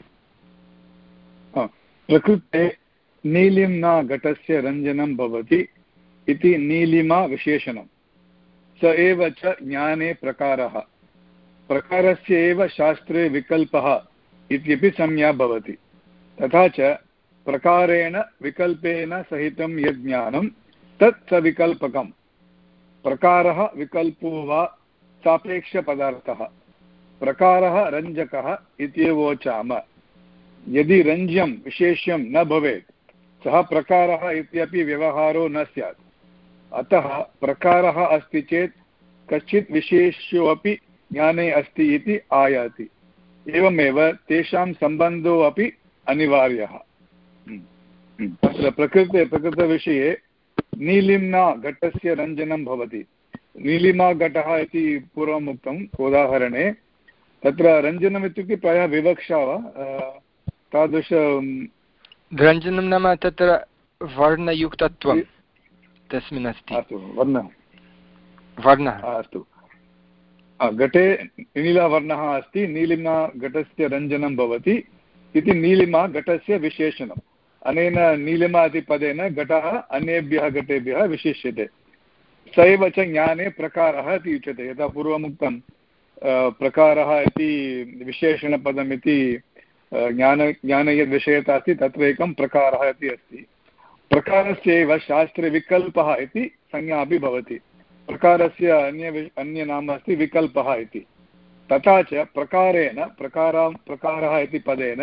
प्रकृते नीलिम्ना घटस्य रञ्जनं भवति इति नीलिमा विशेषणं, स एव च ज्ञाने प्रकारः, प्रकारस्य एव शास्त्रे विकल्पः इत्यपि संज्ञा भवति। तथा च प्रकारेण विकल्पेन सहितं यद् ज्ञानं तत् सविकल्पकम्। प्रकारः विकल्पो वा सापेक्षपदार्थः, प्रकारः रञ्जकः इत्येवोचाम। यदि रञ्ज्यं विशेष्यं न भवेत् सः प्रकारः इत्यपि व्यवहारो न स्यात्। अतः प्रकारः अस्ति चेत् कश्चित् विशेष्योऽपि ज्ञाने अस्ति इति आयाति। एवमेव तेषां सम्बन्धो अपि अनिवार्यः। तत्र प्रकृते प्रकृतविषये नीलिम्ना घटस्य रञ्जनं भवति। नीलिमा घटः इति पूर्वम् उक्तम् उदाहरणे, तत्र रञ्जनम् इत्युक्ते प्रायः विवक्षा वा तादृश रञ्जनं नाम तत्र वर्णयुक्तत्वं तस्मिन् अस्ति। अस्तु, वर्णः वर्णः अस्तु, घटे नीलवर्णः अस्ति, नीलिमा घटस्य रञ्जनं भवति इति नीलिमा घटस्य विशेषणम्। अनेन नीलिमा इति पदेन घटः अन्येभ्यः घटेभ्यः विशिष्यते। स एव च ज्ञाने प्रकारः इति उच्यते। यथा पूर्वमुक्तं प्रकारः इति विशेषणपदमिति ज्ञान ज्ञाने यद्विषयता अस्ति तत्र एकं प्रकारः इति अस्ति। प्रकारस्य एव शास्त्रे विकल्पः इति संज्ञा अपि भवति। प्रकारस्य अन्य अन्यनाम अस्ति विकल्पः इति। तथा च प्रकारेण प्रकारा प्रकारः इति पदेन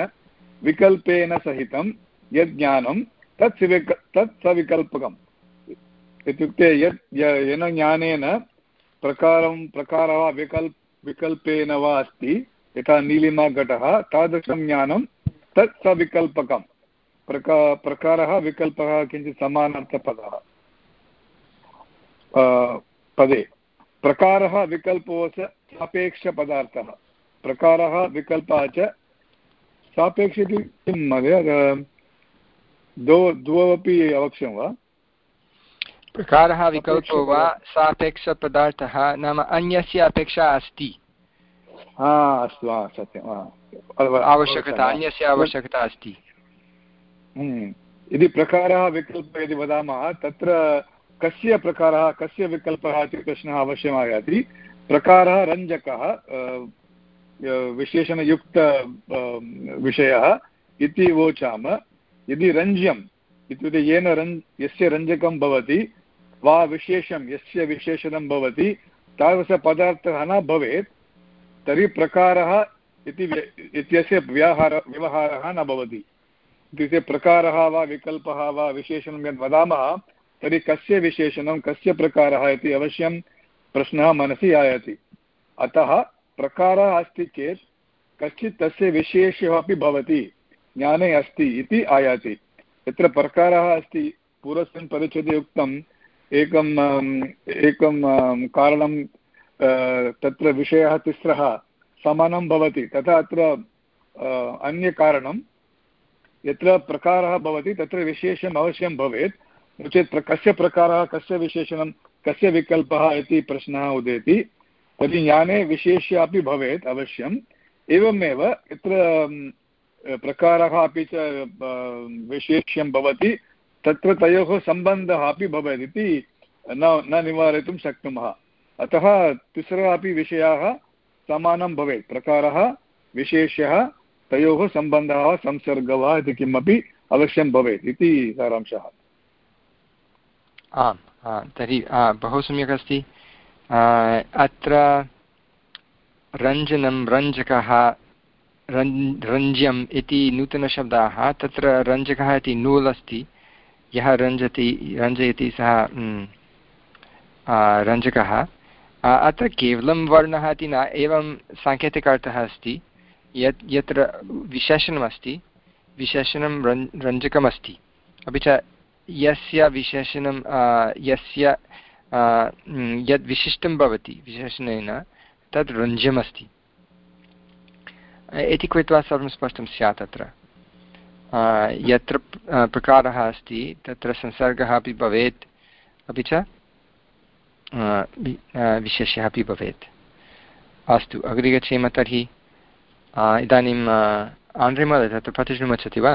विकल्पेन सहितं यज्ञानं तत् तत् सविकल्पकम्। इत्युक्ते यत् येन ज्ञानेन प्रकारं प्रकारः विकल्प विकल्पेन वा अस्ति, यथा नीलिमा घटः, तादृशं ज्ञानं तत् सविकल्पकं। प्रका प्रकारः विकल्पः किञ्चित् समानार्थपदः पदे। प्रकारः विकल्पो च सापेक्षपदार्थः। प्रकारः विकल्पः च सापेक्ष इति किं महोदय? द्वौ द्वौ अपि आवश्यकं वा? प्रकारः विकल्पो वा सापेक्षपदार्थः नाम अन्यस्य अपेक्षा अस्ति। हा अस्तु, हा सत्यम्, आवश्यकता अन्यस्य आवश्यकता अस्ति। यदि प्रकारः विकल्पः यदि वदामः तत्र कस्य प्रकारः कस्य विकल्पः इति प्रश्नः अवश्यम् आयाति। प्रकारः रञ्जकः विशेषणयुक्त विषयः इति वोचामः। यदि रञ्ज्यम् इत्युक्ते येन रञ् यस्य रञ्जकं भवति वा विशेषं यस्य विशेषणं भवति तादृशपदार्थः न भवेत् तर्हि प्रकारः इति इत्यस्य व्यवहार व्यवहारः न भवति। इत्युक्ते प्रकारः वा विकल्पः वा विशेषणं यद् वदामः तर्हि कस्य विशेषणं कस्य प्रकारः इति अवश्यं प्रश्नः मनसि आयाति। अतः प्रकारः अस्ति चेत् कश्चित् तस्य विशेषः अपि भवति, ज्ञाने अस्ति इति आयाति। यत्र प्रकारः अस्ति पूर्वस्मिन् परिच्छेदे उक्तम् एकम् एकं कारणं तत्र विषयः तिस्रः समानं भवति, तथा अत्र अन्यकारणं यत्र प्रकारः भवति तत्र विशेषम् अवश्यं भवेत्। नो चेत् कस्य प्रकारः कस्य विशेषणं कस्य विकल्पः इति प्रश्नः उदेति, तर्हि ज्ञाने विशेष्य अपि भवेत् अवश्यम्। एवमेव यत्र प्रकारः अपि च विशेष्यं भवति तत्र तयोः सम्बन्धः अपि भवेत् इति न न निवारयितुं शक्नुमः। अतः तिस्रः अपि विषयाः समानं भवेत्। प्रकारः विशेष्यः तयोः सम्बन्धः संसर्गः वा इति किमपि अवश्यं भवेत् इति सारांशः। आम्, तर्हि बहु सम्यक् अस्ति। अत्र रञ्जनं रञ्जकः रञ्ज्यम् इति नूतनशब्दाः। तत्र रञ्जकः इति नूल् अस्ति, यः रञ्जति रञ्जयति सः रञ्जकः। अत्र केवलं वर्णः इति न, एवं साङ्केतिकार्थः अस्ति यत् यत्र विशेषणमस्ति विशेषणं रञ् रञ्जकमस्ति, अपि च यस्य विशेषणं यस्य यद् विशिष्टं भवति विशेषणेन तद् रञ्ज्यमस्ति इति कृत्वा सर्वं स्पष्टं स्यात्। अत्र यत्र प्रकारः अस्ति तत्र संसर्गः अपि भवेत्, अपि च विशेषः अपि भवेत्। अस्तु, अग्रे गच्छेम। तर्हि इदानीम् आण्ड्रे महोदय तत्र पठितुमिच्छति वा?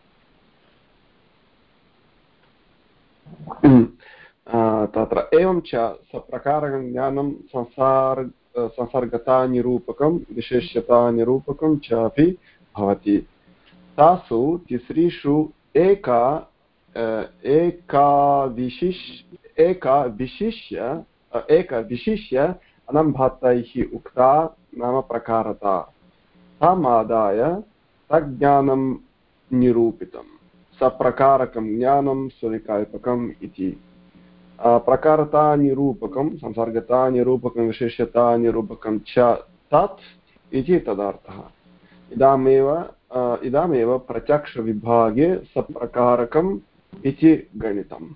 तत्र एवं च सप्रकारज्ञानं संसार संसर्गतानिरूपकं विशेष्यतानिरूपकं च अपि भवति। तासु तिसृषु एका एका विशिष् एका विशिष्य एका विशिष्य अनम्भातैः उक्ता नाम प्रकारता, तामादाय तज्ज्ञानं निरूपितं। सप्रकारकं ज्ञानं स्वविकल्पकम् इति। प्रकारतानिरूपकं संसर्गतानिरूपकं विशेष्यतानिरूपकं च तत् इति तदर्थः। इदामेव इदामेव प्रत्यक्षविभागे सप्रकारकम् इति गणितम्।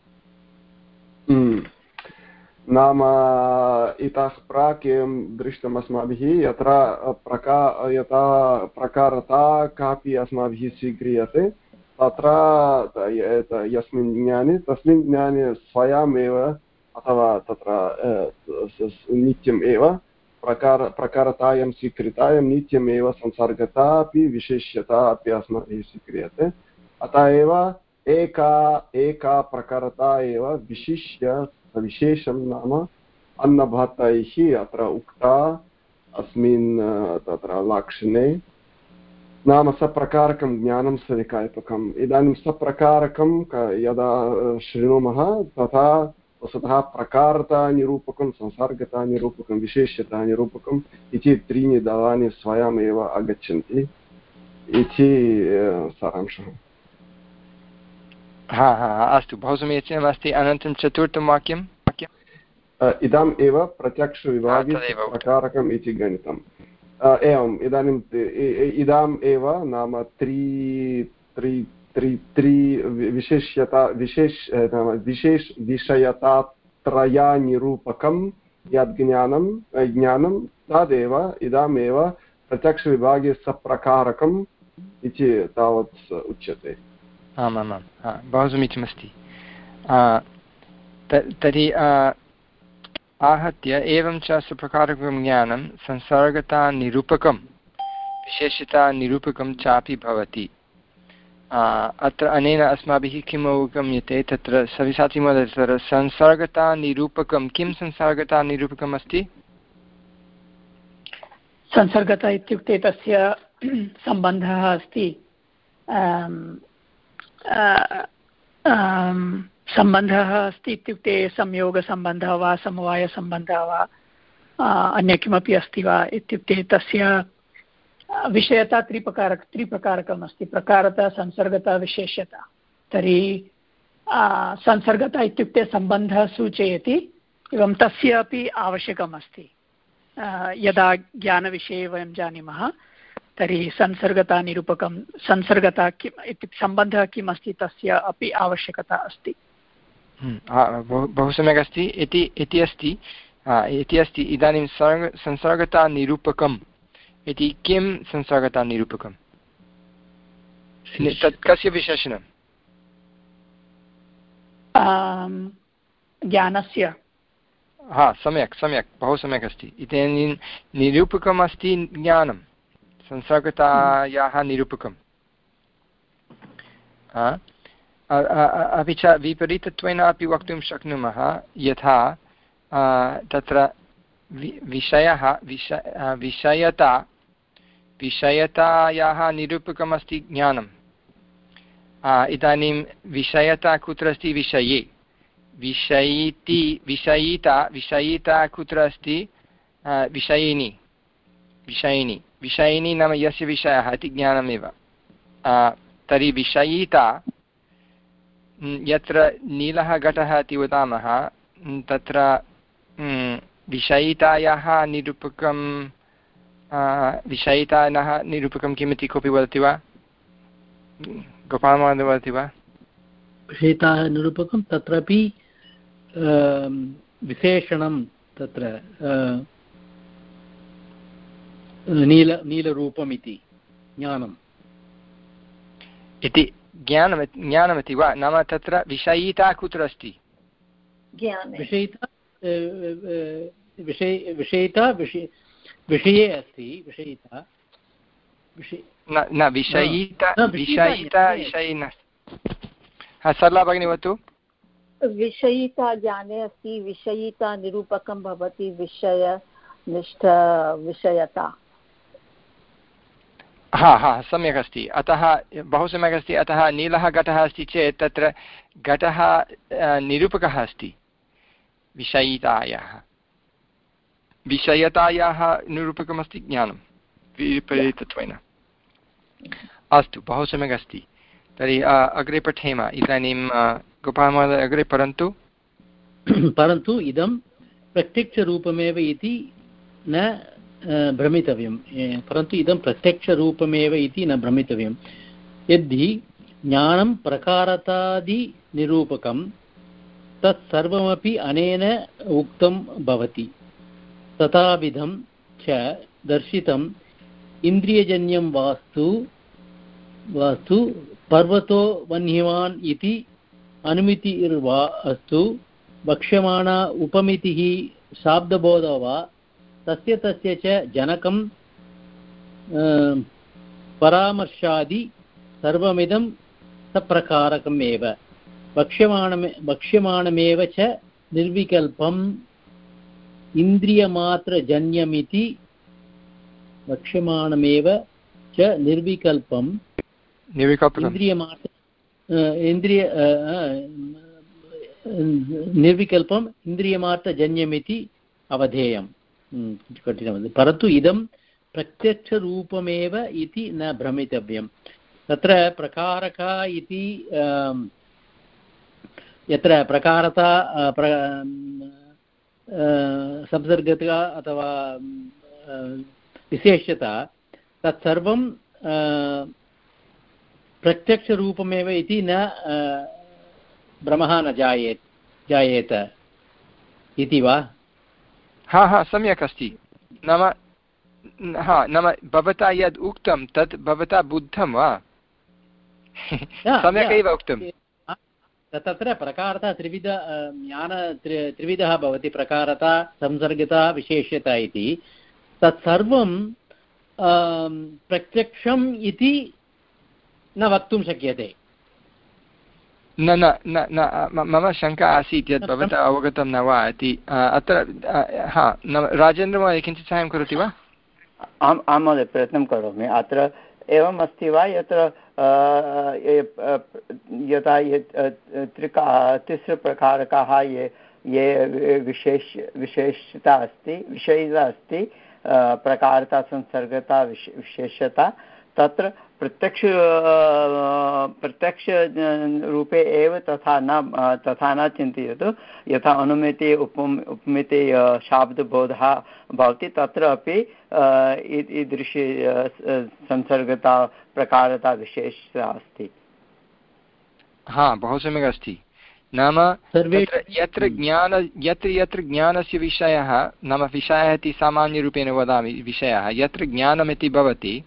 नाम इतः प्राक् एवं दृष्टम् अस्माभिः, यत्र प्रका यथा प्रकारता कापि अस्माभिः स्वीक्रियते तत्र यस्मिन् ज्ञाने तस्मिन् ज्ञाने स्वयमेव अथवा तत्र नित्यम् एव प्रकार प्रकारतायां स्वीकृतायां नित्यमेव संसर्गता अपि विशेष्यता अपि अस्माभिः स्वीक्रियते। अतः एव एका एका प्रकारता एव विशिष्य विशेषं नाम अन्नभातैः अत्र उक्ता अस्मिन् तत्र लक्षणे, नाम सप्रकारकं ज्ञानं सविकल्पकम्। इदानीं सप्रकारकं यदा शृणुमः तथा वस्तुतः प्रकारतानिरूपकं संसर्गतानिरूपकं विशेष्यतानिरूपकम् इति त्रीणि दलानि स्वयमेव आगच्छन्ति इति सारांशः। हा हा अस्तु बहु समीचीनमस्ति। अनन्तरं चतुर्थं वाक्यं इदम् एव प्रत्यक्षविभागे प्रकारकम् इति गणितम्। एवम् इदानीम् इदाम् एव नाम त्रि त्रि त्रि त्रि विशेष्यता विशेष नाम विशेष विषयतात्रयानिरूपकं यद् ज्ञानं ज्ञानं तदेव इदमेव प्रत्यक्षविभागे सप्रकारकम् इति तावत् उच्यते। आमामां बहु समीचीनमस्ति। तर्हि आहत्य एवं च सप्रकारकं ज्ञानं संसर्गतानिरूपकं विशेषतानिरूपकं चापि भवति। अत्र अनेन अस्माभिः किम् अवगम्यते तत्र सविसाचिमहोदय तत्र संसर्गतानिरूपकं किं संसर्गतानिरूपकम् अस्ति? संसर्गता इत्युक्ते तस्य सम्बन्धः अस्ति सम्बन्धः अस्ति इत्युक्ते संयोगसम्बन्धः वा समवायसम्बन्धः वा अन्य किमपि अस्ति वा इत्युक्ते तस्य विषयता त्रिप्रकारक त्रिप्रकारकम् अस्ति। प्रकारता संसर्गता विशेष्यता। तर्हि संसर्गता इत्युक्ते सम्बन्धः सूचयति एवं तस्य अपि आवश्यकम् अस्ति। यदा ज्ञानविषये वयं जानीमः तर्हि संसर्गतानिरूपकं संसर्गता किम् इत्युक्ते सम्बन्धः किम् अस्ति तस्य अपि आवश्यकता अस्ति। बहु सम्यक् अस्ति इति इति अस्ति इति अस्ति इदानीं सर्ग संसर्गतानिरूपकम् इति किं संसर्गतानिरूपकं तत् कस्य विशेषणं? ज्ञानस्य। हा सम्यक् सम्यक् बहु सम्यक् अस्ति। इदानीं निरूपकम् अस्ति ज्ञानं संसर्गतायाः निरूपकम्। अपि च विपरीतत्वेन अपि वक्तुं शक्नुमः यथा तत्र विषयः विषयता विषयतायाः निरूपकम् अस्ति ज्ञानम्। इदानीं विषयता कुत्र अस्ति? विषये। विषयिति विषयिता विषयिता कुत्र अस्ति? विषयिनी विषयिनी विषयिनी नाम यस्य विषयः इति ज्ञानमेव। तर्हि विषयिता यत्र नीलः घटः इति वदामः तत्र विषयितायाः निरूपकं विषयितायाः निरूपकं किमिति कोऽपि वदति वा? गोपालमहोदय वदति वा? विषयिताः निरूपकं तत्रापि विशेषणं तत्र नील नीलरूपम् इति ज्ञानम् इति ज्ञानं ज्ञानमिति वा? नाम तत्र विषयिता कुत्र अस्ति? विषयिता विषय विषयिता विषय विषये अस्ति। विषयिता न विषयिता विषयिता विषये नास्ति। हा सरला भगिनी वदतु। विषयिता ज्ञाने अस्ति। विषयिता निरूपकं भवति विषयनिष्ठ विषयता। हा हा सम्यक् अस्ति। अतः बहु सम्यक् अस्ति। अतः नीलः घटः अस्ति चेत् तत्र घटः निरूपकः अस्ति विषयितायाः। विषयतायाः निरूपकमस्ति ज्ञानं विपरीतत्वेन। अस्तु बहु सम्यक् अस्ति। तर्हि अग्रे पठेम। इदानीं गोपालमहोदय अग्रे परन्तु परन्तु इदं प्रत्यक्षरूपमेव इति न भ्रमितव्यं। परन्तु इदं प्रत्यक्षरूपमेव इति न भ्रमितव्यं। यदि ज्ञानं प्रकारतादिनिरूपकं तत्सर्वमपि अनेन उक्तं भवति। तथाविधं च दर्शितम् इन्द्रियजन्यं वास्तु वास्तु पर्वतो वह्निवान् इति अनुमितिर्वा अस्तु वक्ष्यमाणा उपमितिः शाब्दबोधो वा तस्य तस्य च जनकं परामर्शादि सर्वमिदं सप्रकारकमेव वक्ष्यमाणमे वक्ष्यमाणमेव च निर्विकल्पम् इन्द्रियमात्रजन्यमिति वक्ष्यमाणमेव च निर्विकल्पं इन्द्रियमात्र इन्द्रिय निर्विकल्पम् इन्द्रियमात्रजन्यमिति अवधेयम्। कठिनमस्ति। परन्तु इदं प्रत्यक्षरूपमेव इति न भ्रमितव्यं। तत्र प्रकारक इति यत्र प्रकारता संसर्गता अथवा विशेष्यता तत्सर्वं प्रत्यक्षरूपमेव इति न भ्रमः न जायेत जायेत इति वा? हा हा सम्यक् अस्ति। नाम हा नाम भवता यद् उक्तं तत् भवता बुद्धं वा? सम्यक् एव उक्तं। तत्र प्रकारता त्रिविध ज्ञान त्रि त्रिविधः भवति, प्रकारता संसर्गता विशेष्यता इति। तत्सर्वं प्रत्यक्षम् इति न वक्तुं शक्यते। न न न न मम शङ्का आसीत् यत् भवता अवगतं न वा इति। अत्र हा न राजेन्द्रमहोदय किञ्चित् साहाय्यं करोति वा? आम् आं महोदय, प्रयत्नं करोमि। अत्र एवम् अस्ति वा यत्र यथा त्रिका तिस्रप्रकारकाः ये ये विशेष विशेषता अस्ति विषयता अस्ति, प्रकारता संसर्गता विशेषता, तत्र प्रत्यक्ष प्रत्यक्ष रूपे एव तथा न तथा न चिन्तयतु। यथा अनुमिति उपम उपमिति शाब्दबोधः भवति, तत्र अपि ईदृशी संसर्गता प्रकारता विशेषता अस्ति। हा, बहु सम्यक् अस्ति। नाम यत्र यत्र ज्ञान यत्र यत्र ज्ञानस्य विषयः, नाम विषयः इति सामान्यरूपेण वदामि, विषयः यत्र ज्ञानमिति भवति,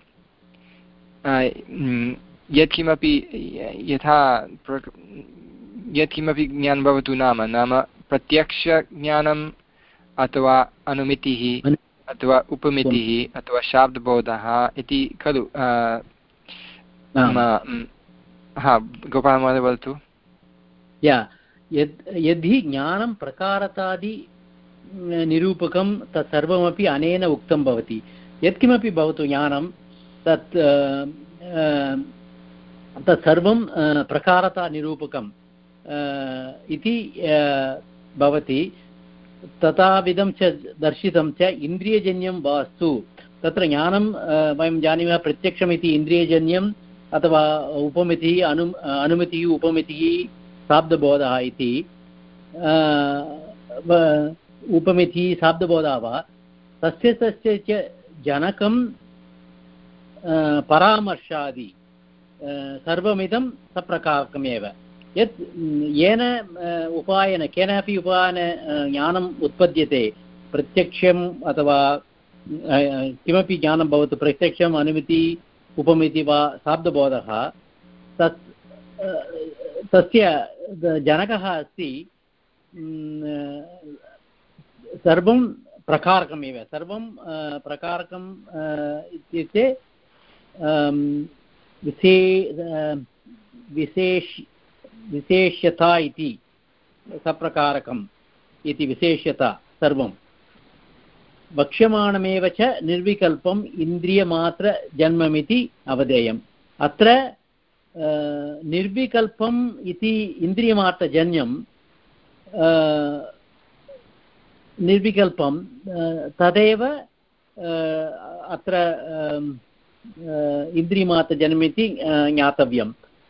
यत्किमपि यथा यत्किमपि ज्ञानं भवतु, नाम नाम प्रत्यक्षज्ञानम् अथवा अनुमितिः अथवा उपमितिः अथवा शाब्दबोधः इति खलु। हा, गोपालमहोदय वदतु। यदि ज्ञानं प्रकारतादि निरूपकं तत्सर्वमपि अनेन उक्तं भवति। यत्किमपि भवतु ज्ञानं, तत् तत्सर्वं प्रकारतानिरूपकम् इति भवति। तथाविधं च दर्शितं च इन्द्रियजन्यं वास्तु। तत्र ज्ञानं वयं जानीमः, प्रत्यक्षमिति इन्द्रियजन्यम् अथवा उपमितिः अनु अनुमितिः उपमितिः शाब्दबोधः इति। उपमितिः शाब्दबोधः वा तस्य तस्य च जनकं परामर्शादि सर्वमिदं सप्रकारकमेव। यत् येन उपायेन केनापि उपायेन ज्ञानम् उत्पद्यते, प्रत्यक्षम् अथवा किमपि ज्ञानं भवतु, प्रत्यक्षम् अनुमिति उपमिति वा शाब्दबोधः, तत् तस्य जनकः अस्ति सर्वं प्रकारकमेव। सर्वं प्रकारकम् इत्युक्ते विशे विशेष विशेष्यता इति सप्रकारकम् इति विशेष्यता सर्वं वक्ष्यमाणमेव च निर्विकल्पम् इन्द्रियमात्रजन्ममिति अवधेयम्। अत्र निर्विकल्पम् इति इन्द्रियमात्रजन्यं निर्विकल्पं तदेव अत्र इन्द्रियमात्रजन्यमिति ज्ञातव्यं।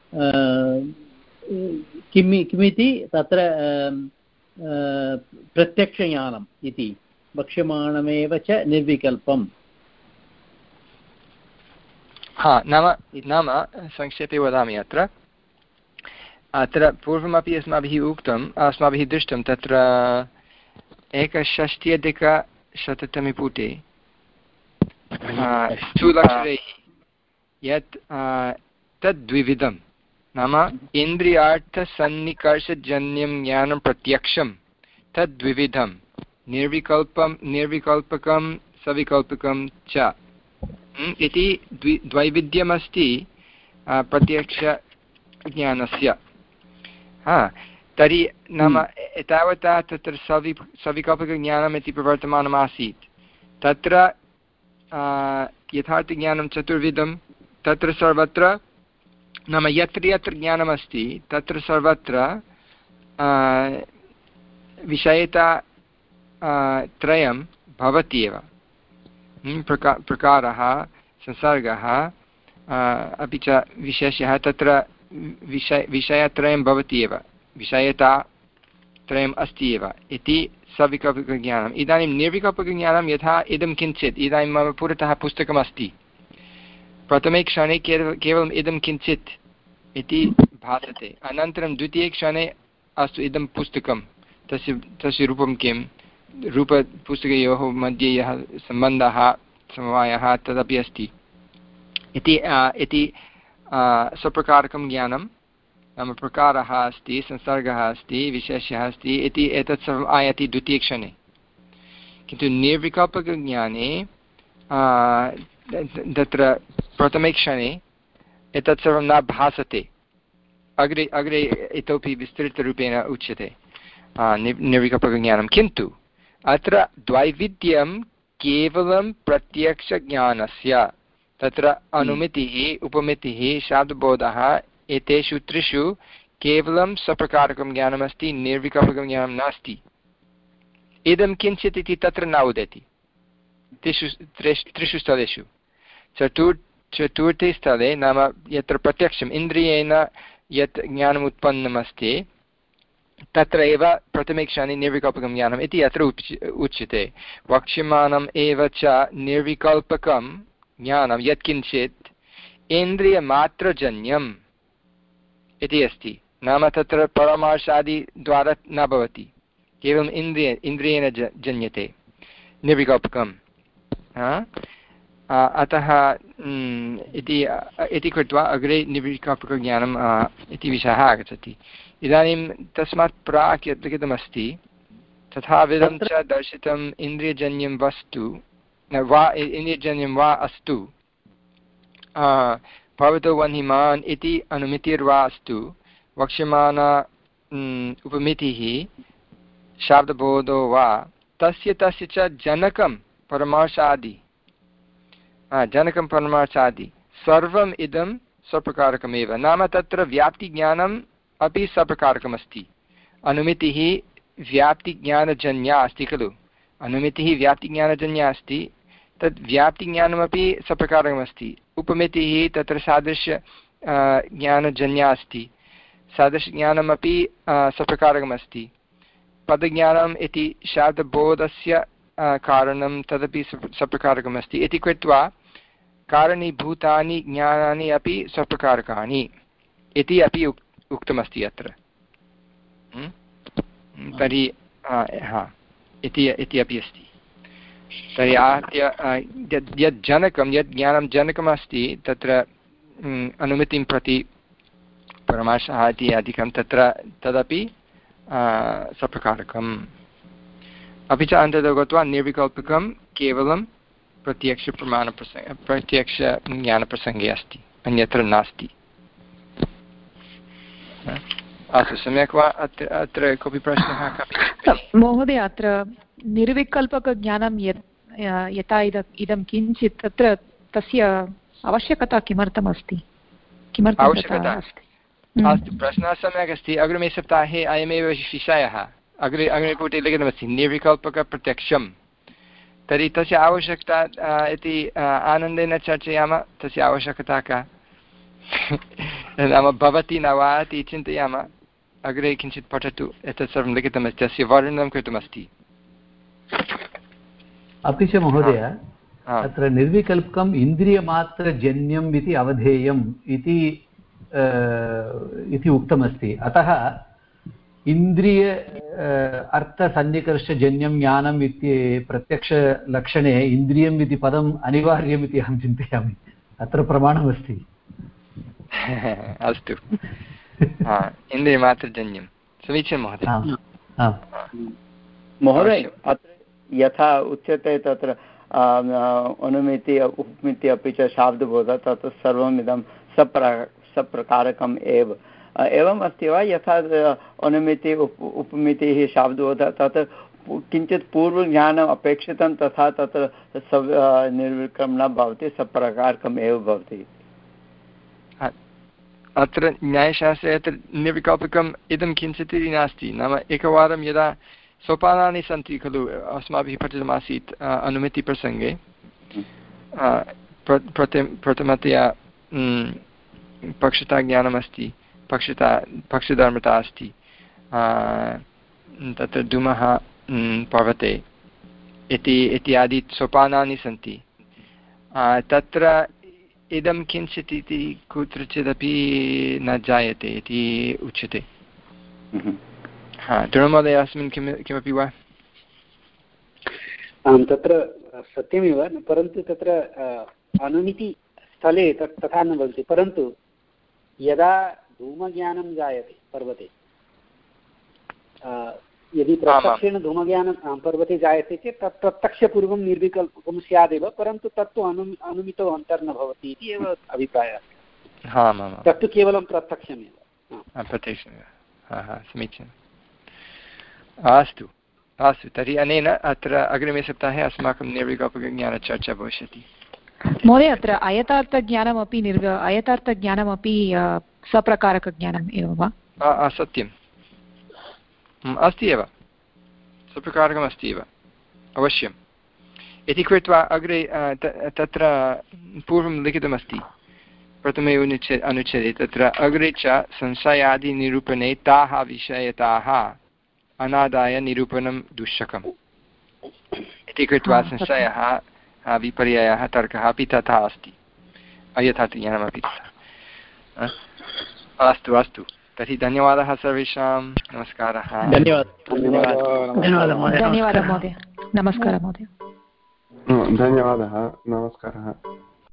किमि किमिति तत्र प्रत्यक्षज्ञानम् इति वक्ष्यमाणमेव च निर्विकल्पम्। हा, नाम नाम संक्षेपे वदामि। अत्र अत्र पूर्वमपि अस्माभिः उक्तम्, अस्माभिः दृष्टं, तत्र एकषष्ट्यधिकशततमे पुटे स्थूलक्षरैः यत् तद्द्विविधं, नाम इन्द्रियार्थसन्निकर्षजन्यं ज्ञानं प्रत्यक्षं तद्द्विविधं, निर्विकल्पं निर्विकल्पकं सविकल्पकं च इति द्वि द्वैविध्यमस्ति प्रत्यक्षज्ञानस्य। हा, तर्हि नाम एतावता तत्र सवि सविकल्पकज्ञानम् इति प्रवर्तमानमासीत्। तत्र यथार्थज्ञानं चतुर्विधं, तत्र सर्वत्र नाम यत्र यत्र ज्ञानमस्ति तत्र सर्वत्र विषयता त्रयं भवति एव। प्रका प्रकारः, संसर्गः अपि च विशेषः, तत्र विषय विषयत्रयं भवति एव। विषयता त्रयम् अस्ति एव इति सविकल्पकज्ञानम्। इदानीं निर्विकल्पकज्ञानं यथा इदं किञ्चित्, इदानीं मम पुरतः पुस्तकमस्ति, प्रथमे क्षणे केवलं केवलम् इदं किञ्चित् इति भासते, अनन्तरं द्वितीये क्षणे अस्तु इदं पुस्तकं, तस्य तस्य रूपं किं, रूपपुस्तकयोः मध्ये यः सम्बन्धः समवायः तदपि अस्ति इति इति स्वप्रकारकं ज्ञानं, नाम प्रकारः अस्ति, संसर्गः अस्ति, विशेषः अस्ति इति एतत् सर्वम् आयाति द्वितीयक्षणे। किन्तु निर्विकल्पकज्ञाने तत्र प्रथमे क्षणे एतत् सर्वं न भासते, अग्रे अग्रे इतोपि विस्तृतरूपेण उच्यते निर्विकल्पकज्ञानं। किन्तु अत्र द्वैविध्यं केवलं प्रत्यक्षज्ञानस्य, तत्र अनुमितिः, उपमितिः, शाब्दबोधः एतेषु त्रिषु केवलं स्वप्रकारकं ज्ञानमस्ति, निर्विकल्पकं ज्ञानं नास्ति। इदं किञ्चित् इति तत्र न उदेति त्रिषु त्रिषु स्थलेषु। चतुर् चतुर्थे स्थले, नाम यत्र प्रत्यक्षम् इन्द्रियेण यत् ज्ञानम् उत्पन्नमस्ति तत्र एव प्रथमे क्षणे निर्विकल्पकं ज्ञानम् इति अत्र उच्यते। वक्ष्यमाणम् एव च निर्विकल्पकं ज्ञानं यत्किञ्चित् इन्द्रियमात्रजन्यम् इति अस्ति, नाम तत्र परामर्शादिद्वारा न भवति, केवलम् इन्द्रिय इन्द्रियेण जन्यते निर्विकल्पकम्। अतः इति इति कृत्वा अग्रे निर्विकल्पकज्ञानम् इति विषयः आगच्छति। इदानीं तस्मात् प्राक् यत् लिखितमस्ति तथाविधं च दर्शितम् इन्द्रियजन्यं वस्तु वा इन्द्रियजन्यं वा अस्तु भवतो वह्निमान् इति अनुमितिर्वा अस्तु, वक्ष्यमाणा उपमितिः शाब्दबोधो वा, तस्य तस्य च जनकं परमार्थादि जनकं परमार्थादि सर्वम् इदं स्वप्रकारकमेव। नाम तत्र व्याप्तिज्ञानम् अपि स्वप्रकारकमस्ति। अनुमितिः व्याप्तिज्ञानजन्या अस्ति खलु, अनुमितिः व्याप्तिज्ञानजन्या अस्ति, तद् व्याप्तिज्ञानमपि स्वप्रकारकमस्ति। उपमितिः तत्र सादृश्य ज्ञानजन्या अस्ति, सादृशज्ञानमपि स्वप्रकारकमस्ति। पदज्ञानम् इति शाब्दबोधस्य कारणं तदपि स्वप्रकारकमस्ति इति कृत्वा कारणीभूतानि ज्ञानानि अपि स्वप्रकारकाणि इति अपि उक् उक्तमस्ति अत्र। तर्हि हा इति इति अपि अस्ति। तर्हि आहत्य यद् यद् जनकं यद् ज्ञानं जनकमस्ति तत्र अनुमितिं प्रति परमार्थः इति अधिकं तत्र तदपि स्वप्रकारकम्। अपि च अन्ततो गत्वा निर्विकल्पकं केवलं प्रत्यक्षप्रमाणप्रसङ्गे प्रत्यक्षज्ञानप्रसङ्गे अस्ति, अन्यत्र नास्ति। अस्तु, सम्यक् वा? अत्र अत्र कोऽपि प्रश्नः? महोदय, अत्र निर्विकल्पकज्ञानं यत् यथा इद इदं किञ्चित् तत्र तस्य आवश्यकता किमर्थमस्ति? किमर्थम् आवश्यकता अस्ति? अस्तु, प्रश्नः सम्यक् अस्ति। अग्रिमे सप्ताहे अयमेव विषयः, अग्रे अग्रिमे पुटे लिखितमस्ति निर्विकल्पकप्रत्यक्षं। तर्हि तस्य आवश्यकता इति आनन्देन चर्चयामः। तस्य आवश्यकता का नाम भवति न वा इति चिन्तयामः। अग्रे किञ्चित् पठतु, एतत् सर्वं लिखितमस्ति, तस्य वर्णनं कृतमस्ति। अपि च महोदय, अत्र निर्विकल्पकम् इन्द्रियमात्रजन्यम् इति अवधेयम् इति इति उक्तमस्ति। अतः इन्द्रिय अर्थसन्निकर्षजन्यं ज्ञानम् इति प्रत्यक्षलक्षणे इन्द्रियम् इति पदम् अनिवार्यम् इति अहं चिन्तयामि। अत्र प्रमाणमस्ति। अस्तु, इन्द्रियमात्रजन्यं समीचीनं महोदय। महोदय, अत्र यथा उच्यते तत्र अनुमिति उपमिति अपि च शाब्दबोधः तत् सर्वम् इदं सप्र सप्रकारकम् एव एवम् अस्ति वा? यथा अनुमिति उप उपमितिः शाब्दबोधः तत् किञ्चित् पूर्वज्ञानम् अपेक्षितं तथा तत्र निर्विकल्पं न भवति, सप्रकारकम् एव भवति। अत्र न्यायशास्त्रे अत्र निर्विकल्पकम् इदं किञ्चित् इति नास्ति। नाम एकवारं यदा सोपानानि सन्ति खलु, अस्माभिः पठितमासीत् अनुमितिप्रसङ्गे, प्रथम प्रथमतया पक्षता ज्ञानमस्ति, पक्षता पक्षधर्मता अस्ति, तत्र धूमः पर्वते इति इत्यादि सोपानानि सन्ति। तत्र इदं किञ्चित् इति कुत्रचिदपि न जायते इति उच्यते। हा, तृणमहोदय अस्मिन् किं किमपि वा? आं, तत्र सत्यमेव, परन्तु तत्र अनुमितिस्थले तत् तथा न भवति, परन्तु यदा धूमज्ञानं जायते पर्वते, यदि प्रत्यक्षेण धूमज्ञानं पर्वते जायते चेत् तत् प्रत्यक्षपूर्वं निर्विकल्पं स्यादेव, परन्तु तत्तु अनु अनुमितौ अन्तर्न भवति इति एव अभिप्रायः। तत्तु केवलं प्रत्यक्षमेव। प्रत्यक्षमेव, हा हा, समीचीनम्। अस्तु अस्तु, तर्हि अनेन अत्र अग्रिमे सप्ताहे अस्माकं निर्विकल्पज्ञानचर्चा भविष्यति। महोदय, अत्र अयथार्थज्ञानमपि निर्व अयथार्थज्ञानमपि सप्रकारकज्ञानम् एव वा? सत्यम्, अस्ति एव, सप्रकारकमस्ति एव, अवश्यम्। इति कृत्वा अग्रे तत्र पूर्वं लिखितमस्ति प्रथमे अनुच्छे अनुच्छेदे तत्र अग्रे च संशयादिनिरूपणे ताः विषयताः अनादाय निरूपणं दुःशकम् इति कृत्वा संशयः विपर्ययः तर्कः अपि तथा अस्ति, अयथार्थज्ञानमपि तथा। अस्तु अस्तु, तर्हि धन्यवादः सर्वेषां, नमस्कारः। धन्यवादः धन्यवादः धन्यवादः महोदय, नमस्कारः महोदय। धन्यवादः, नमस्कारः।